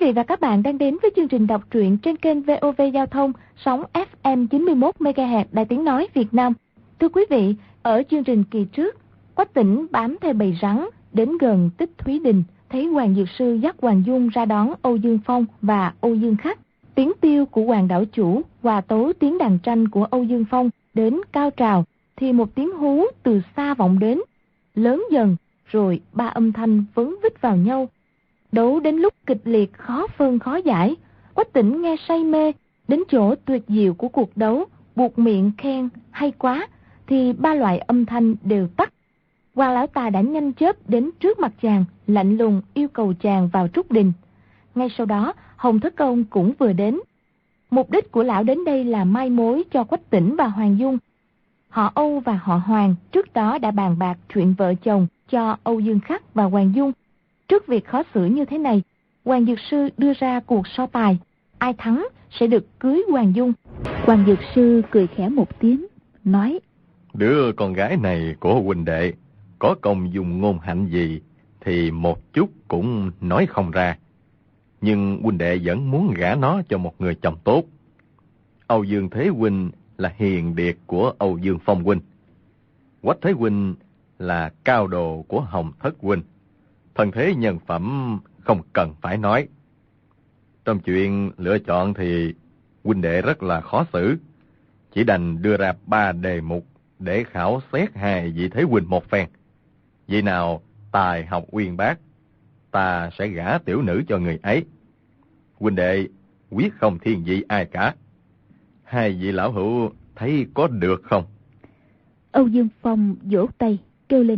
vị và các bạn đang đến với chương trình đọc truyện trên kênh VOV Giao thông, sóng FM 91 MHz Đài Tiếng nói Việt Nam. Thưa quý vị, ở chương trình kỳ trước, Quách Tĩnh bám theo bầy rắn đến gần Tích Thúy Đình, thấy Hoàng Dược Sư dắt Hoàng Dung ra đón Âu Dương Phong và Âu Dương Khắc. Tiếng tiêu của Hoàng đảo chủ hòa tấu tiếng đàn tranh của Âu Dương Phong đến cao trào, thì một tiếng hú từ xa vọng đến, lớn dần, rồi ba âm thanh vấn vít vào nhau. Đấu đến lúc kịch liệt khó phân khó giải, Quách Tĩnh nghe say mê, đến chỗ tuyệt diệu của cuộc đấu, buột miệng khen hay quá, thì ba loại âm thanh đều tắt. Hoàng lão tà đã nhanh chớp đến trước mặt chàng, lạnh lùng yêu cầu chàng vào trúc đình. Ngay sau đó, Hồng Thất Công cũng vừa đến. Mục đích của lão đến đây là mai mối cho Quách Tĩnh và Hoàng Dung. Họ Âu và họ Hoàng trước đó đã bàn bạc chuyện vợ chồng cho Âu Dương Khắc và Hoàng Dung. Trước việc khó xử như thế này, Hoàng Dược Sư đưa ra cuộc so tài, ai thắng sẽ được cưới Hoàng Dung. Hoàng Dược Sư cười khẽ một tiếng, nói: Đứa con gái này của huynh đệ có công dùng ngôn hạnh gì thì một chút cũng nói không ra. Nhưng huynh đệ vẫn muốn gả nó cho một người chồng tốt. Âu Dương Thế huynh là hiền điệt của Âu Dương Phong huynh. Quách Thế huynh là cao đồ của Hồng Thất huynh. Thân thế nhân phẩm không cần phải nói. Trong chuyện lựa chọn thì huynh đệ rất là khó xử. Chỉ đành đưa ra 3 đề mục để khảo xét hai vị thế huynh một phen. Vị nào tài học uyên bác, ta sẽ gả tiểu nữ cho người ấy. Huynh đệ quyết không thiên vị ai cả. Hai vị lão hữu thấy có được không? Âu Dương Phong vỗ tay kêu lên: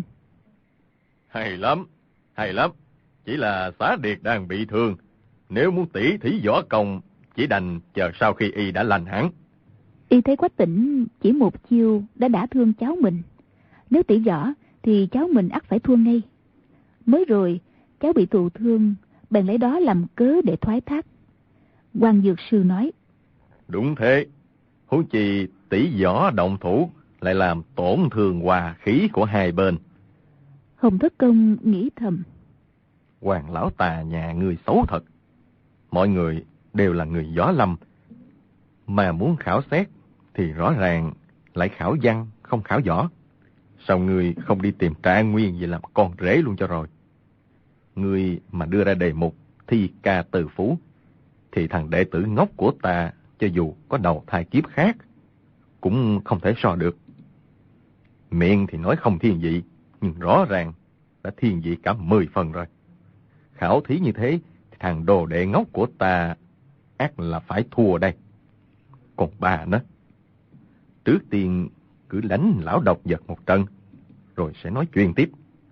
Hay lắm, hay lắm. Chỉ là Xá Điệt đang bị thương. Nếu muốn tỉ thí võ công, chỉ đành chờ sau khi y đã lành hẳn. Y thấy Quách Tĩnh chỉ một chiêu đã đả thương cháu mình. Nếu tỉ võ thì cháu mình ắt phải thua ngay. Mới rồi cháu bị thụ thương, bèn lấy đó làm cớ để thoái thác. Hoàng Dược Sư nói: Đúng thế. Huống chi tỉ võ động thủ lại làm tổn thương hòa khí của hai bên. Hồng Thất Công nghĩ thầm: Hoàng lão tà nhà người xấu thật. Mọi người đều là người võ lâm, mà muốn khảo xét thì rõ ràng lại khảo văn không khảo võ. Sao ngươi không đi tìm Trạng Nguyên về làm con rể luôn cho rồi? Ngươi mà đưa ra đề mục thi ca từ phú, thì thằng đệ tử ngốc của ta cho dù có đầu thai kiếp khác cũng không thể so được. Miệng thì nói không thiên vị, nhưng rõ ràng đã thiên vị cả 10 phần rồi. Khảo thí như thế thì thằng đồ đệ ngốc của ta ắt là phải thua đây. Còn bà nó, trước tiên cứ đánh lão độc vật một trận, rồi sẽ nói chuyện tiếp.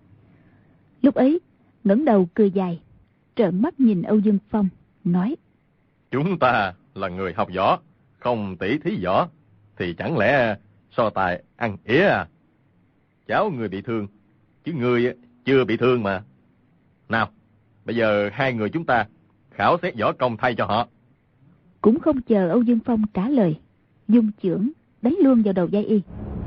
Lúc ấy ngẩng đầu cười dài, trợn mắt nhìn Âu Dương Phong, nói: Chúng ta là người học võ, không tỉ thí võ, thì chẳng lẽ so tài ăn ỉa à? Cháu người bị thương, chứ người chưa bị thương mà. Nào, bây giờ hai người chúng ta khảo xét võ công thay cho họ. Cũng không chờ Âu Dương Phong trả lời, dung chưởng đánh luôn vào đầu vai y.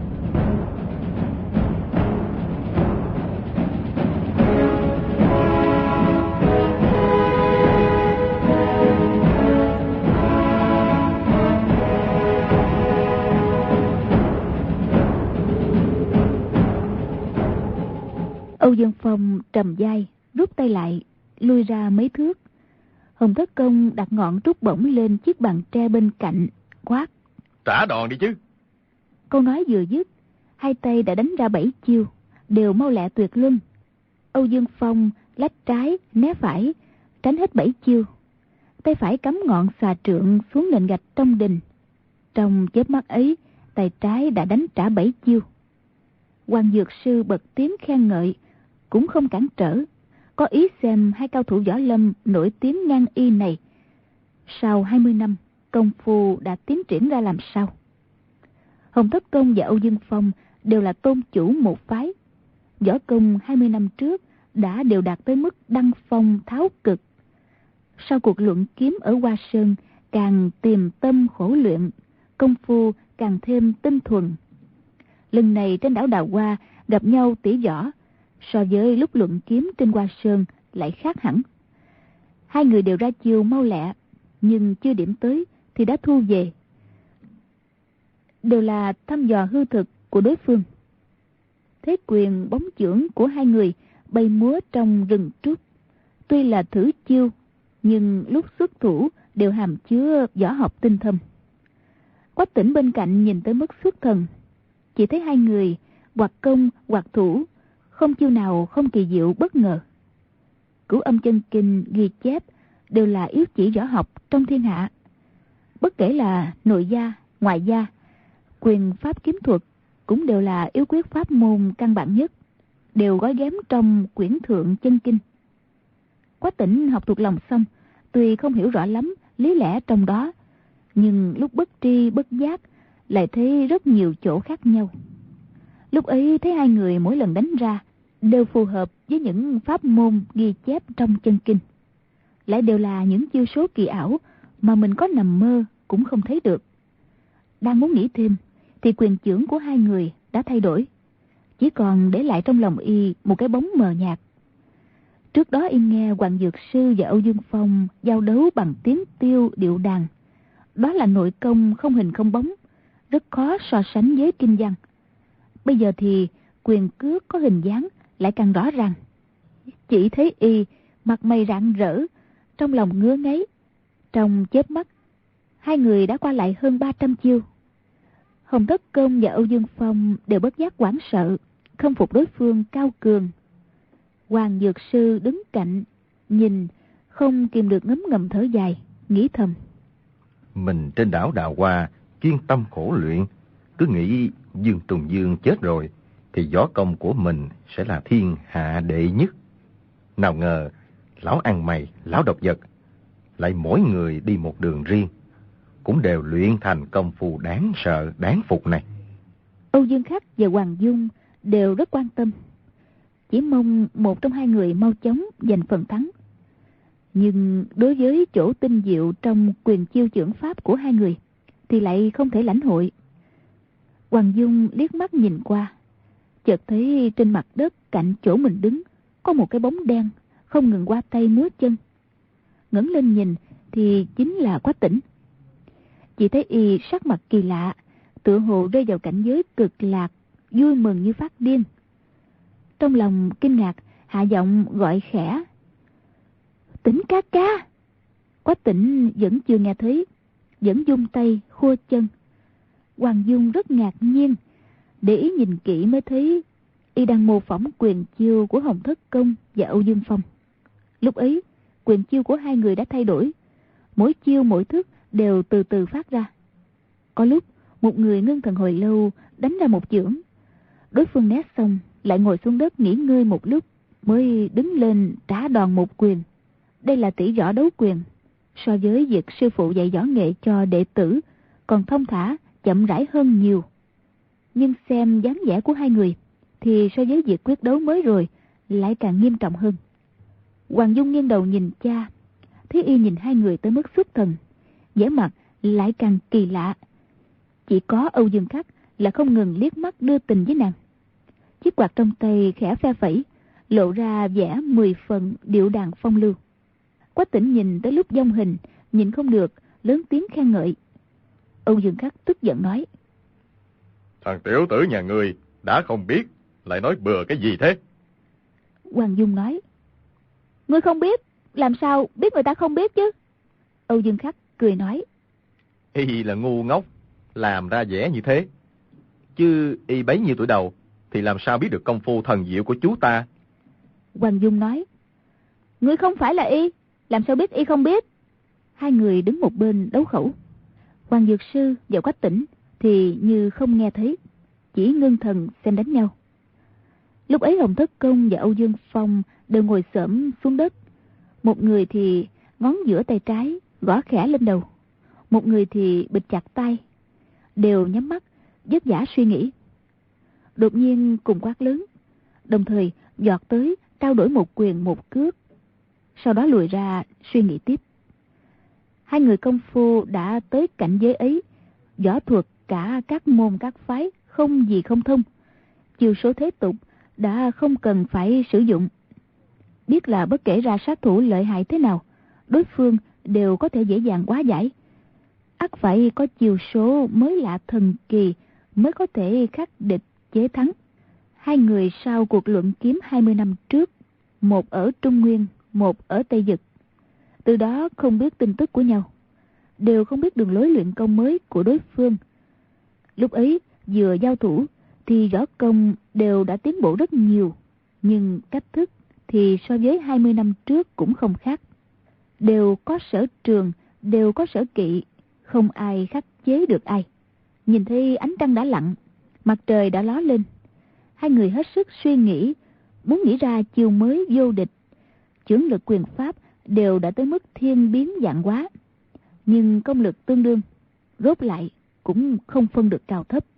Âu Dương Phong trầm vai, rút tay lại, lui ra mấy thước. Hồng Thất Công đặt ngọn trúc bổng lên chiếc bàn tre bên cạnh, quát: Trả đòn đi chứ. Câu nói vừa dứt, hai tay đã đánh ra 7 chiêu, đều mau lẹ tuyệt luân. Âu Dương Phong lách trái né phải, tránh hết 7 chiêu. Tay phải cắm ngọn xà trượng xuống nền gạch trong đình. Trong chớp mắt ấy, tay trái đã đánh trả 7 chiêu. Hoàng Dược Sư bật tiếng khen ngợi, cũng không cản trở, có ý xem hai cao thủ võ lâm nổi tiếng ngang y này sau 20 năm công phu đã tiến triển ra làm sao. Hồng Thất Công và Âu Dương Phong đều là tôn chủ một phái, võ công 20 năm trước đã đều đạt tới mức đăng phong tháo cực. Sau cuộc luận kiếm ở Hoa Sơn, càng tìm tâm khổ luyện, công phu càng thêm tinh thuần. Lần này trên đảo Đào Hoa gặp nhau tỉ võ, so với lúc luận kiếm trên Hoa Sơn lại khác hẳn. Hai người đều ra chiêu mau lẹ, nhưng chưa điểm tới thì đã thu về. Đều là thăm dò hư thực của đối phương. Thế quyền bóng chưởng của hai người bay múa trong rừng trúc. Tuy là thử chiêu, nhưng lúc xuất thủ đều hàm chứa võ học tinh thâm. Quách Tĩnh bên cạnh nhìn tới mức xuất thần. Chỉ thấy hai người hoặc công hoặc thủ, không chiêu nào không kỳ diệu bất ngờ. Cửu Âm Chân Kinh ghi chép đều là yếu chỉ võ học trong thiên hạ. Bất kể là nội gia, ngoại gia, quyền pháp kiếm thuật cũng đều là yếu quyết pháp môn căn bản nhất, đều gói ghém trong quyển Thượng Chân Kinh. Quách Tĩnh học thuộc lòng xong, tuy không hiểu rõ lắm lý lẽ trong đó, nhưng lúc bất tri bất giác lại thấy rất nhiều chỗ khác nhau. Lúc ấy thấy hai người mỗi lần đánh ra đều phù hợp với những pháp môn ghi chép trong chân kinh, lại đều là những chiêu số kỳ ảo mà mình có nằm mơ cũng không thấy được. Đang muốn nghĩ thêm thì quyền chưởng của hai người đã thay đổi, chỉ còn để lại trong lòng y một cái bóng mờ nhạt. Trước đó y nghe Hoàng Dược Sư và Âu Dương Phong giao đấu bằng tiếng tiêu điệu đàn, đó là nội công không hình không bóng, rất khó so sánh với kinh văn. Bây giờ thì quyền cước có hình dáng lại càng rõ ràng. Chỉ thấy y mặt mày rạng rỡ, trong lòng ngứa ngáy. Trong chớp mắt, hai người đã qua lại hơn 300 chiêu. Hồng Thất Công và Âu Dương Phong đều bất giác hoảng sợ, không phục đối phương cao cường. Hoàng Dược Sư đứng cạnh nhìn, không kìm được ngấm ngầm thở dài, nghĩ thầm: mình trên đảo Đào Hoa chuyên tâm khổ luyện, cứ nghĩ Dương Trùng Dương chết rồi thì võ công của mình sẽ là thiên hạ đệ nhất. Nào ngờ lão ăn mày, lão độc vật lại mỗi người đi một đường riêng, cũng đều luyện thành công phu đáng sợ, đáng phục này. Âu Dương Khắc và Hoàng Dung đều rất quan tâm, chỉ mong một trong hai người mau chóng giành phần thắng. Nhưng đối với chỗ tinh diệu trong quyền chiêu chưởng pháp của hai người thì lại không thể lãnh hội. Hoàng Dung liếc mắt nhìn qua, chợt thấy trên mặt đất cạnh chỗ mình đứng có một cái bóng đen không ngừng qua tay múa chân. Ngẩng lên nhìn thì chính là Quách Tĩnh. Chỉ thấy y sắc mặt kỳ lạ, tựa hồ rơi vào cảnh giới cực lạc, vui mừng như phát điên. Trong lòng kinh ngạc, hạ giọng gọi khẽ: "Tĩnh ca ca!" Quách Tĩnh vẫn chưa nghe thấy, vẫn vung tay khua chân. Hoàng Dung rất ngạc nhiên, để ý nhìn kỹ mới thấy y đang mô phỏng quyền chiêu của Hồng Thất Công và Âu Dương Phong. Lúc ấy quyền chiêu của hai người đã thay đổi, mỗi chiêu mỗi thức đều từ từ phát ra. Có lúc một người ngưng thần hồi lâu đánh ra một chưởng, đối phương né xong lại ngồi xuống đất nghỉ ngơi một lúc mới đứng lên trả đòn một quyền. Đây là tỷ võ đấu quyền, so với việc sư phụ dạy võ nghệ cho đệ tử còn thông thả, chậm rãi hơn nhiều. Nhưng xem dáng vẻ của hai người thì so với việc quyết đấu mới rồi lại càng nghiêm trọng hơn. Hoàng Dung nghiêng đầu nhìn cha, thấy y nhìn hai người tới mức xuất thần, vẻ mặt lại càng kỳ lạ. Chỉ có Âu Dương Khắc là không ngừng liếc mắt đưa tình với nàng. Chiếc quạt trong tay khẽ phe phẩy, lộ ra vẻ 10 phần điệu đàn phong lưu. Quách Tĩnh nhìn tới lúc vong hình, nhìn không được lớn tiếng khen ngợi. Âu Dương Khắc tức giận nói: "Thằng tiểu tử nhà ngươi đã không biết, lại nói bừa cái gì thế?" Hoàng Dung nói: "Ngươi không biết, làm sao biết người ta không biết chứ?" Âu Dương Khắc cười nói: "Y là ngu ngốc, làm ra vẻ như thế. Chứ y bấy nhiêu tuổi đầu thì làm sao biết được công phu thần diệu của chú ta?" Hoàng Dung nói: "Ngươi không phải là y, làm sao biết y không biết?" Hai người đứng một bên đấu khẩu. Hoàng Dược Sư và Quách Tĩnh thì như không nghe thấy, chỉ ngưng thần xem đánh nhau. Lúc ấy Hồng Thất Công và Âu Dương Phong đều ngồi xổm xuống đất. Một người thì ngón giữa tay trái gõ khẽ lên đầu, một người thì bịt chặt tay, đều nhắm mắt vất vả suy nghĩ. Đột nhiên cùng quát lớn, đồng thời giọt tới trao đổi một quyền một cước, sau đó lùi ra suy nghĩ tiếp. Hai người công phu đã tới cảnh giới ấy, võ thuật cả các môn các phái không gì không thông, chiêu số thế tục đã không cần phải sử dụng. Biết là bất kể ra sát thủ lợi hại thế nào, đối phương đều có thể dễ dàng hóa giải. Ắt phải có chiêu số mới lạ thần kỳ mới có thể khắc địch chế thắng. Hai người sau cuộc luận kiếm 20 năm trước, một ở Trung Nguyên, một ở Tây Dực, từ đó không biết tin tức của nhau, đều không biết đường lối luyện công mới của đối phương. Lúc ấy vừa giao thủ thì võ công đều đã tiến bộ rất nhiều, nhưng cách thức thì so với 20 năm trước cũng không khác. Đều có sở trường, đều có sở kỵ, không ai khắc chế được ai. Nhìn thấy ánh trăng đã lặn, mặt trời đã ló lên, hai người hết sức suy nghĩ, muốn nghĩ ra chiêu mới vô địch. Chưởng lực quyền pháp đều đã tới mức thiên biến vạn hóa, nhưng công lực tương đương, rốt lại cũng không phân được cao thấp.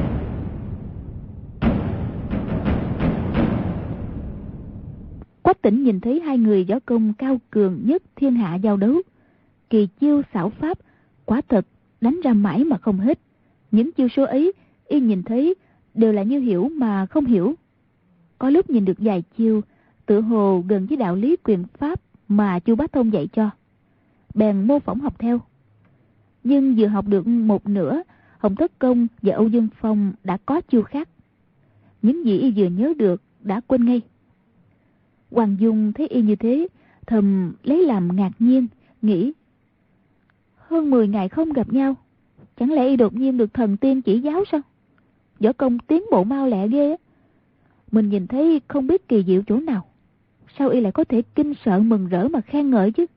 Quách Tĩnh nhìn thấy hai người võ công cao cường nhất thiên hạ giao đấu, kỳ chiêu xảo pháp, quả thật đánh ra mãi mà không hết. Những chiêu số ấy y nhìn thấy đều là như hiểu mà không hiểu. Có lúc nhìn được vài chiêu tựa hồ gần với đạo lý quyền pháp mà Chu Bá Thông dạy cho, bèn mô phỏng học theo. Nhưng vừa học được một nửa, Hồng Thất Công và Âu Dương Phong đã có chiêu khác. Những gì y vừa nhớ được đã quên ngay. Hoàng Dung thấy y như thế, thầm lấy làm ngạc nhiên, nghĩ: hơn 10 ngày không gặp nhau, chẳng lẽ y đột nhiên được thần tiên chỉ giáo sao? Võ công tiến bộ mau lẹ ghê á. Mình nhìn thấy không biết kỳ diệu chỗ nào, sao y lại có thể kinh sợ mừng rỡ mà khen ngợi chứ?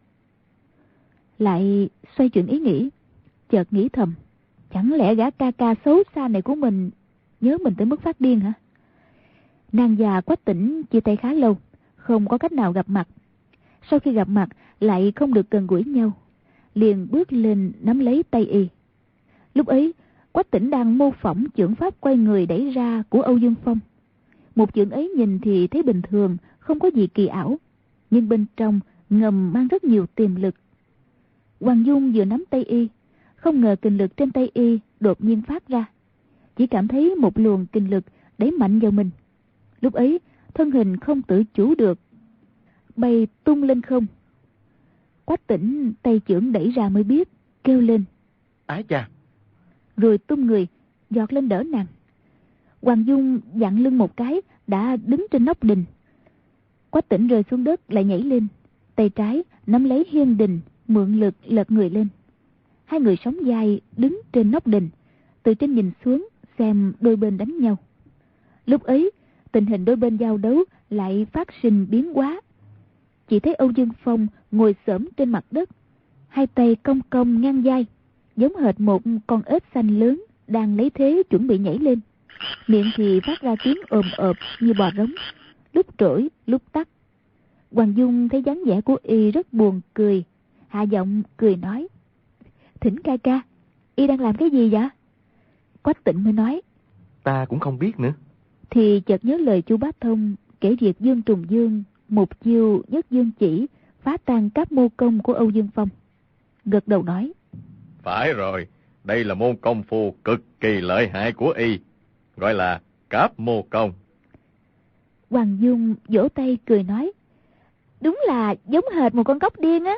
Lại xoay chuyển ý nghĩ, chợt nghĩ thầm: chẳng lẽ gã ca ca xấu xa này của mình nhớ mình tới mức phát điên hả? Nàng già Quách Tĩnh chia tay khá lâu, không có cách nào gặp mặt. Sau khi gặp mặt lại không được gần gũi nhau, liền bước lên nắm lấy tay y. Lúc ấy Quách Tĩnh đang mô phỏng chưởng pháp quay người đẩy ra của Âu Dương Phong. Một chưởng ấy nhìn thì thấy bình thường, không có gì kỳ ảo, nhưng bên trong ngầm mang rất nhiều tiềm lực. Hoàng Dung vừa nắm tay y, không ngờ kình lực trên tay y đột nhiên phát ra, chỉ cảm thấy một luồng kình lực đẩy mạnh vào mình. Lúc ấy thân hình không tự chủ được, bay tung lên không. Quách Tĩnh tay chưởng đẩy ra mới biết, kêu lên: ái cha! Rồi tung người giọt lên đỡ nàng. Hoàng Dung dặn lưng một cái đã đứng trên nóc đình. Quách Tĩnh rơi xuống đất lại nhảy lên, tay trái nắm lấy hiên đình, mượn lực lật người lên. Hai người sóng vai đứng trên nóc đình, từ trên nhìn xuống xem đôi bên đánh nhau. Lúc ấy tình hình đôi bên giao đấu lại phát sinh biến hóa. Chỉ thấy Âu Dương Phong ngồi xổm trên mặt đất, hai tay cong cong ngang vai, giống hệt một con ếch xanh lớn đang lấy thế chuẩn bị nhảy lên. Miệng thì phát ra tiếng ồm ộp như bò rống, lúc trỗi lúc tắt. Hoàng Dung thấy dáng vẻ của y rất buồn cười, hạ giọng cười nói: Thỉnh ca ca, y đang làm cái gì vậy? Quách Tĩnh mới nói: Ta cũng không biết nữa. Thì chợt nhớ lời Chu Bá Thông kể việc Dương Trùng Dương một chiêu nhất dương chỉ phá tan Cáp Mô Công của Âu Dương Phong, gật đầu nói: Phải rồi, đây là môn công phu cực kỳ lợi hại của y, gọi là Cáp Mô Công. Hoàng Dung vỗ tay cười nói: Đúng là giống hệt một con cóc điên á.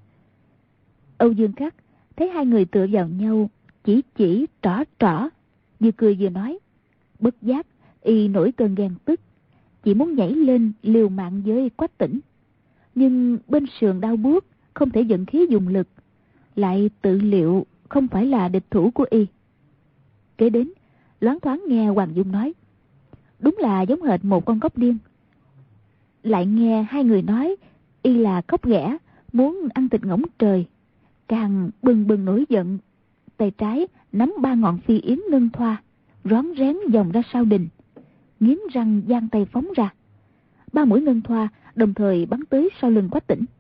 Âu Dương Khắc thấy hai người tựa vào nhau, chỉ trỏ, vừa cười vừa nói. Bất giác y nổi cơn ghen tức, chỉ muốn nhảy lên liều mạng với Quách Tĩnh, nhưng bên sườn đau buốt, không thể vận khí dùng lực, lại tự liệu không phải là địch thủ của y. Kế đến loáng thoáng nghe Hoàng Dung nói: Đúng là giống hệt một con cóc điên. Lại nghe hai người nói y là cóc ghẻ, muốn ăn thịt ngỗng trời, càng bừng bừng nổi giận. Tay trái nắm 3 ngọn phi yến ngân thoa, rón rén vòng ra sau đình, nghiến răng giang tay phóng ra. 3 mũi ngân thoa đồng thời bắn tới sau lưng Quách Tĩnh.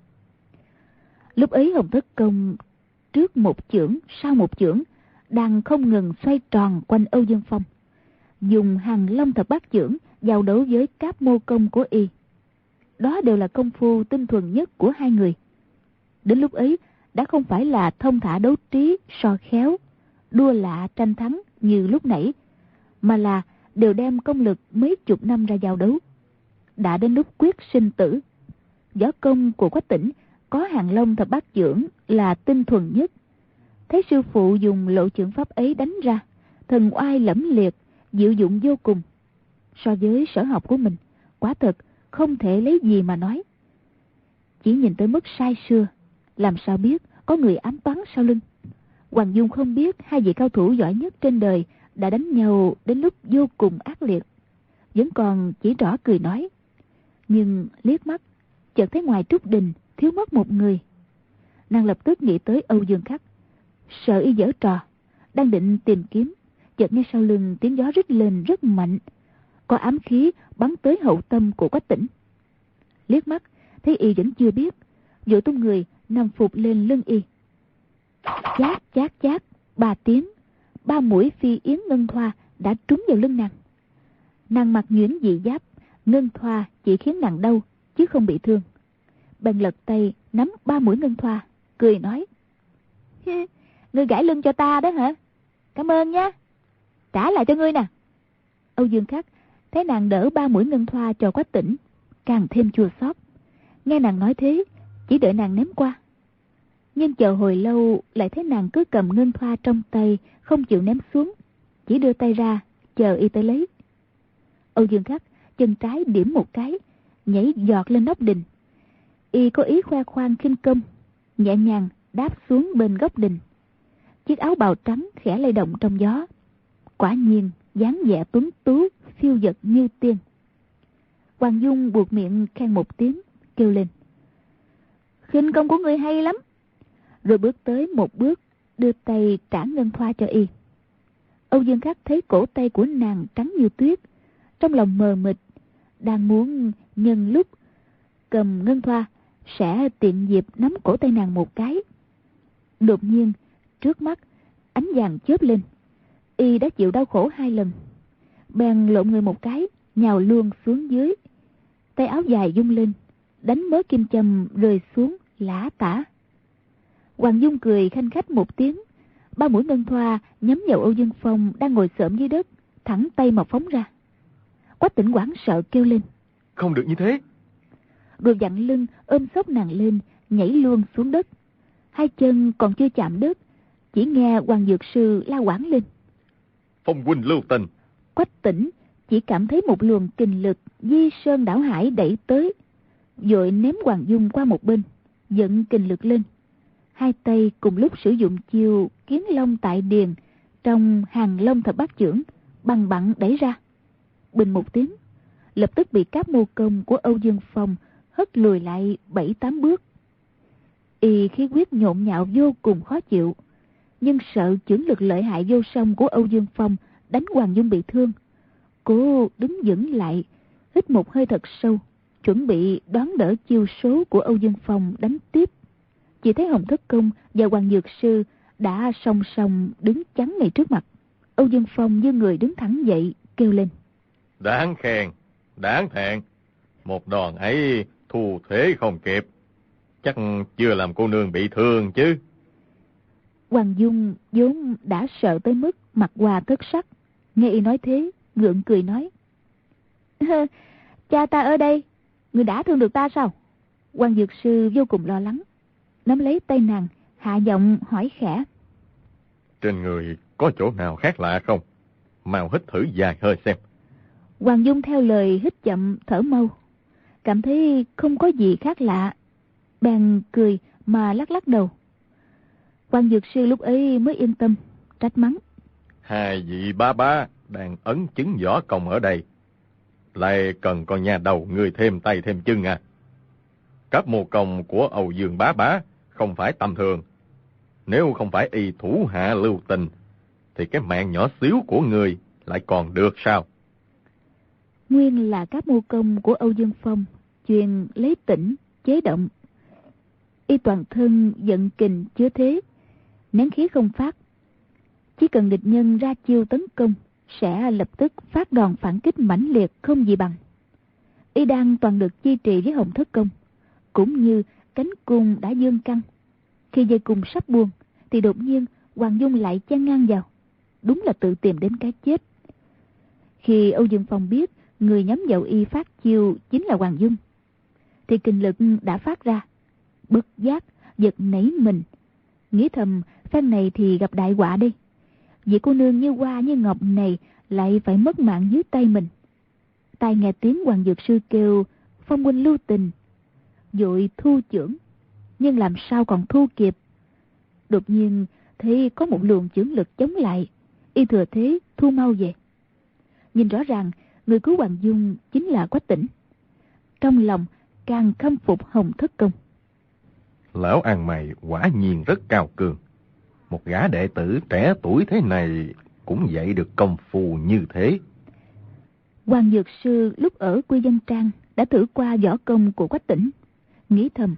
Lúc ấy Hồng Thất Công trước một chưởng sau một chưởng đang không ngừng xoay tròn quanh Âu Dương Phong, dùng Hàn Long Thập Bát chưởng giao đấu với Cáp Mô Công của y. Đó đều là công phu tinh thuần nhất của hai người. Đến lúc ấy đã không phải là thông thả đấu trí so khéo, đua lạ tranh thắng như lúc nãy, mà là đều đem công lực mấy chục năm ra giao đấu. Đã đến lúc quyết sinh tử. Võ công của Quách Tĩnh có Hàng Long Thập Bát Chưởng là tinh thuần nhất. Thấy sư phụ dùng lộ chưởng pháp ấy đánh ra, thần oai lẫm liệt, diệu dụng vô cùng. So với sở học của mình, quả thật không thể lấy gì mà nói. Chỉ nhìn tới mức sai xưa, làm sao biết có người ám toán sau lưng. Hoàng Dung không biết hai vị cao thủ giỏi nhất trên đời đã đánh nhau đến lúc vô cùng ác liệt, vẫn còn chỉ rõ cười nói. Nhưng liếc mắt, chợt thấy ngoài Trúc Đình thiếu mất một người. Nàng lập tức nghĩ tới Âu Dương Khắc, sợ y giở trò, đang định tìm kiếm, chợt nghe sau lưng tiếng gió rít lên rất mạnh, có ám khí bắn tới hậu tâm của Quách Tĩnh. Liếc mắt thấy y vẫn chưa biết, vội tung người nằm phục lên lưng y. Chát chát chát 3 tiếng, 3 mũi phi yến ngân thoa đã trúng vào lưng nàng. Nàng mặc nhuyễn dị giáp, ngân thoa chỉ khiến nàng đau chứ không bị thương. Bèn lật tay nắm 3 mũi ngân thoa, cười nói: Ngươi gãi lưng cho ta đó hả? Cảm ơn nhé, trả lại cho ngươi nè. Âu Dương Khắc thấy nàng đỡ 3 mũi ngân thoa cho Quách Tĩnh, càng thêm chua xót. Nghe nàng nói thế, chỉ đợi nàng ném qua. Nhưng chờ hồi lâu lại thấy nàng cứ cầm ngân thoa trong tay, không chịu ném xuống, chỉ đưa tay ra chờ y tới lấy. Âu Dương Khắc chân trái điểm một cái, nhảy giọt lên nóc đình. Y có ý khoe khoang khinh công, nhẹ nhàng đáp xuống bên góc đình. Chiếc áo bào trắng khẽ lay động trong gió. Quả nhiên dáng vẻ tuấn tú, phiêu dật như tiên. Hoàng Dung buột miệng khen một tiếng, kêu lên: Khinh công của ngươi hay lắm. Rồi bước tới một bước, đưa tay trả ngân thoa cho y. Âu Dương Khắc thấy cổ tay của nàng trắng như tuyết, trong lòng mờ mịt, đang muốn nhân lúc cầm ngân thoa sẽ tiện dịp nắm cổ tay nàng một cái. Đột nhiên trước mắt ánh vàng chớp lên, y đã chịu đau khổ 2 lần, bèn lộn người một cái, nhào luôn xuống dưới. Tay áo dài vung lên, đánh mớ kim châm rơi xuống lả tả. Hoàng Dung cười khanh khách một tiếng, 3 mũi ngân thoa nhắm vào Âu Dương Phong đang ngồi xổm dưới đất, thẳng tay mà phóng ra. Quách Tĩnh hoảng sợ kêu lên: Không được như thế. Rồi dặn lưng ôm xốc nàng lên, nhảy luôn xuống đất. 2 chân còn chưa chạm đất, chỉ nghe Hoàng Dược Sư la quảng lên: Phong huynh lưu tình. Quách Tĩnh chỉ cảm thấy một luồng kình lực di sơn đảo hải đẩy tới, vội ném Hoàng Dung qua một bên, dẫn kình lực lên. 2 tay cùng lúc sử dụng chiêu kiến long tại điền trong Hàng Long Thập Bát Chưởng, bằng bặn đẩy ra. Bình một tiếng, lập tức bị các mô công của Âu Dương Phong hất lùi lại 7-8 bước. Y khí huyết nhộn nhạo vô cùng khó chịu, nhưng sợ chưởng lực lợi hại vô song của Âu Dương Phong đánh Hoàng Dung bị thương, cố đứng vững lại, hít một hơi thật sâu, chuẩn bị đón đỡ chiêu số của Âu Dương Phong đánh tiếp. Chỉ thấy Hồng Thất Công và Hoàng Dược Sư đã song song đứng chắn ngay trước mặt. Âu Dương Phong như người đứng thẳng dậy, kêu lên: Đáng khen, đáng thẹn. Một đòn ấy thu thế không kịp, chắc chưa làm cô nương bị thương chứ. Hoàng Dung vốn đã sợ tới mức mặt hòa thất sắc, nghe y nói thế, gượng cười nói: Cha ta ở đây, người đã thương được ta sao? Hoàng Dược Sư vô cùng lo lắng, nắm lấy tay nàng, hạ giọng hỏi khẽ: Trên người có chỗ nào khác lạ không? Mau hít thử vài hơi xem. Hoàng Dung theo lời hít chậm thở mau, cảm thấy không có gì khác lạ, bèn cười mà lắc lắc đầu. Hoàng Dược Sư lúc ấy mới yên tâm, trách mắng: Hai vị bá bá đang ấn chứng võ công ở đây, lại cần con nhà đầu người thêm tay thêm chân à? Các mô công của Âu Dương bá bá không phải tầm thường. Nếu không phải y thủ hạ lưu tình, thì cái mạng nhỏ xíu của người lại còn được sao? Nguyên là các mô công của Âu Dương Phong chuyên lấy tĩnh chế động. Y toàn thân giận kình chứa thế, nén khí không phát. Chỉ cần địch nhân ra chiêu tấn công, sẽ lập tức phát đòn phản kích mãnh liệt không gì bằng. Y đang toàn lực chi trì với Hồng Thất Công, cũng như cánh cung đã dương căng. Khi dây cung sắp buông, thì đột nhiên Hoàng Dung lại chen ngang vào, đúng là tự tìm đến cái chết. Khi Âu Dương Phong biết người nhắm vào y phát chiêu chính là Hoàng Dung, thì kình lực đã phát ra, bất giác giật nảy mình, nghĩ thầm phen này thì gặp đại họa đi. Vị cô nương như hoa như ngọc này lại phải mất mạng dưới tay mình. Tai nghe tiếng Hoàng Dược Sư kêu Phong huynh lưu tình, vội thu chưởng, nhưng làm sao còn thu kịp. Đột nhiên thấy có một luồng chưởng lực chống lại, y thừa thế thu mau về. Nhìn rõ ràng người cứu Hoàng Dung chính là Quách Tĩnh. Trong lòng càng khâm phục Hồng Thất Công. Lão ăn mày quả nhiên rất cao cường. Một gã đệ tử trẻ tuổi thế này cũng dạy được công phu như thế. Hoàng Dược Sư lúc ở Quy Dân Trang đã thử qua võ công của Quách Tĩnh, nghĩ thầm: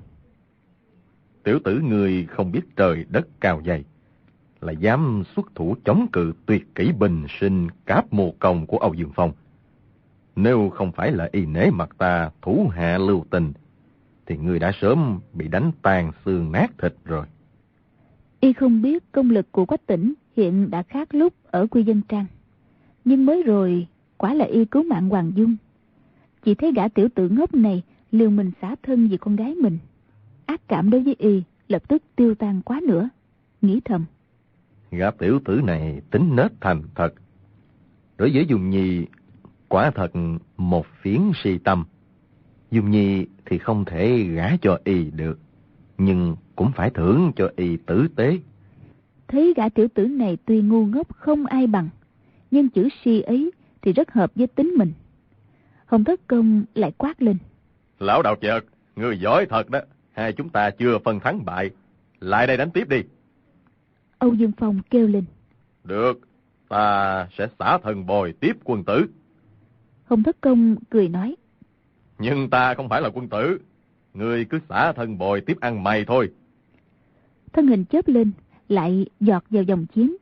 Tiểu tử ngươi không biết trời đất cao dày, là dám xuất thủ chống cự tuyệt kỹ bình sinh cáp mô công của Âu Dương Phong. Nếu không phải là y nể mặt ta thủ hạ lưu tình, thì ngươi đã sớm bị đánh tan xương nát thịt rồi. Y không biết công lực của Quách Tĩnh hiện đã khác lúc ở Quy Dân Trang, nhưng mới rồi quả là y cứu mạng Hoàng Dung. Chỉ thấy gã tiểu tử ngốc này liều mình xả thân vì con gái mình, ác cảm đối với y lập tức tiêu tan quá nữa, nghĩ thầm: Gã tiểu tử này tính nết thành thật, đối với Dung Nhi quả thật một phiến si tâm. Dung Nhi thì không thể gả cho y được, nhưng cũng phải thưởng cho y tử tế. Thấy gã tiểu tử này tuy ngu ngốc không ai bằng, nhưng chữ si ấy thì rất hợp với tính mình. Hồng Thất Công lại quát lên: Lão đạo chợt, ngươi giỏi thật đó. Hai chúng ta chưa phân thắng bại, lại đây đánh tiếp đi. Âu Dương Phong kêu lên: Được, ta sẽ xả thần bồi tiếp quân tử. Hồng Thất Công cười nói: Nhưng ta không phải là quân tử, ngươi cứ xả thần bồi tiếp ăn mày thôi. Thân hình chớp lên, lại giọt vào vòng chiến.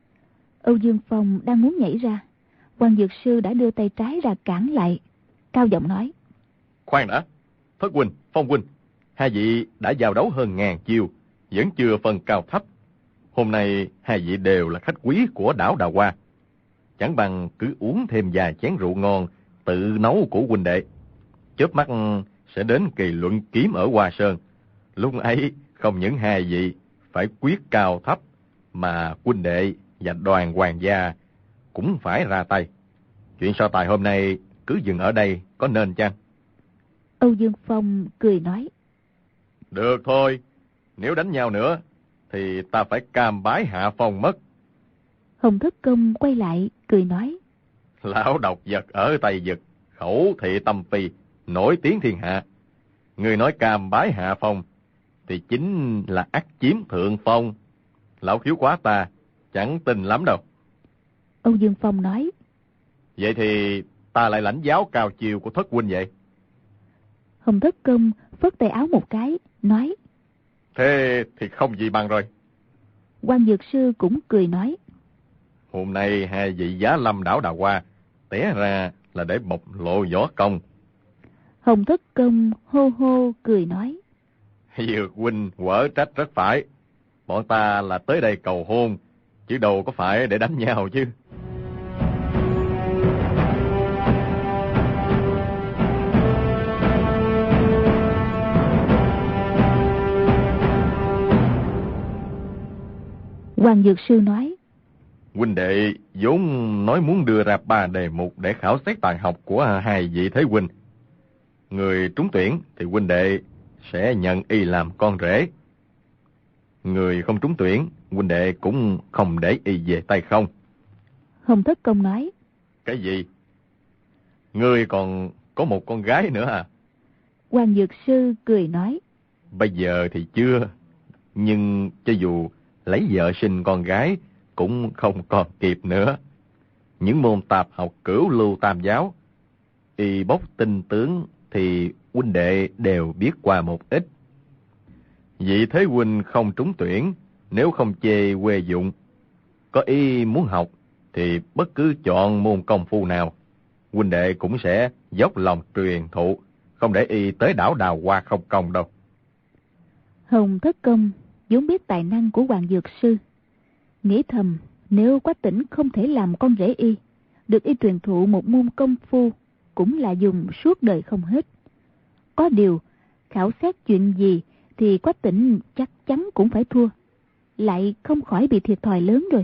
Âu Dương Phong đang muốn nhảy ra, Hoàng Dược Sư đã đưa tay trái ra cản lại, cao giọng nói: Khoan đã, Thất huynh, Phong huynh, hai vị đã giao đấu hơn 1000 chiêu, vẫn chưa phân cao thấp. Hôm nay hai vị đều là khách quý của đảo Đào Hoa, chẳng bằng cứ uống thêm vài chén rượu ngon tự nấu của huynh đệ. Chớp mắt sẽ đến kỳ luận kiếm ở Hoa Sơn. Lúc ấy không những hai vị phải quyết cao thấp, mà huynh đệ và đoàn hoàng gia cũng phải ra tay. Chuyện so tài hôm nay cứ dừng ở đây có nên chăng? Âu Dương Phong cười nói: Được thôi, nếu đánh nhau nữa thì ta phải cam bái hạ phong mất. Hồng Thất Công quay lại cười nói: Lão độc vật ở Tây Vực, khẩu thị tâm phi, nổi tiếng thiên hạ. Người nói cam bái hạ phong thì chính là ắt chiếm thượng phong. Lão khiếu quá ta chẳng tin lắm đâu. Âu Dương Phong nói: Vậy thì ta lại lãnh giáo cao chiều của Thất huynh vậy. Hồng Thất Công phất tay áo một cái, nói: Thế thì không gì bằng rồi. Hoàng Dược Sư cũng cười nói: Hôm nay hai vị giá lâm đảo Đào Hoa, té ra là để bộc lộ võ công. Hồng Thất Công hô hô cười nói: Dược huynh quở trách rất phải. Bọn ta là tới đây cầu hôn, chứ đâu có phải để đánh nhau chứ. Hoàng Dược Sư nói: Huynh đệ vốn nói muốn đưa ra 3 đề mục để khảo xét tài học của hai vị thế huynh. Người trúng tuyển thì huynh đệ sẽ nhận y làm con rể. Người không trúng tuyển, huynh đệ cũng không để y về tay không. Hồng Thất Công nói: Cái gì? Ngươi còn có một con gái nữa à? Hoàng Dược Sư cười nói: Bây giờ thì chưa, nhưng cho dù lấy vợ sinh con gái cũng không còn kịp nữa. Những môn tạp học cửu lưu tam giáo, y bốc tinh tướng thì huynh đệ đều biết qua một ít. Vị thế huynh không trúng tuyển, nếu không chê quê dụng, có ý muốn học thì bất cứ chọn môn công phu nào, huynh đệ cũng sẽ dốc lòng truyền thụ, không để y tới đảo Đào Hoa không công đâu. Hồng Thất Công vốn biết tài năng của Hoàng Dược Sư, nghĩ thầm nếu Quách Tĩnh không thể làm con rể y, được y truyền thụ một môn công phu cũng là dùng suốt đời không hết. Có điều khảo xét chuyện gì thì Quách Tĩnh chắc chắn cũng phải thua, lại không khỏi bị thiệt thòi lớn rồi.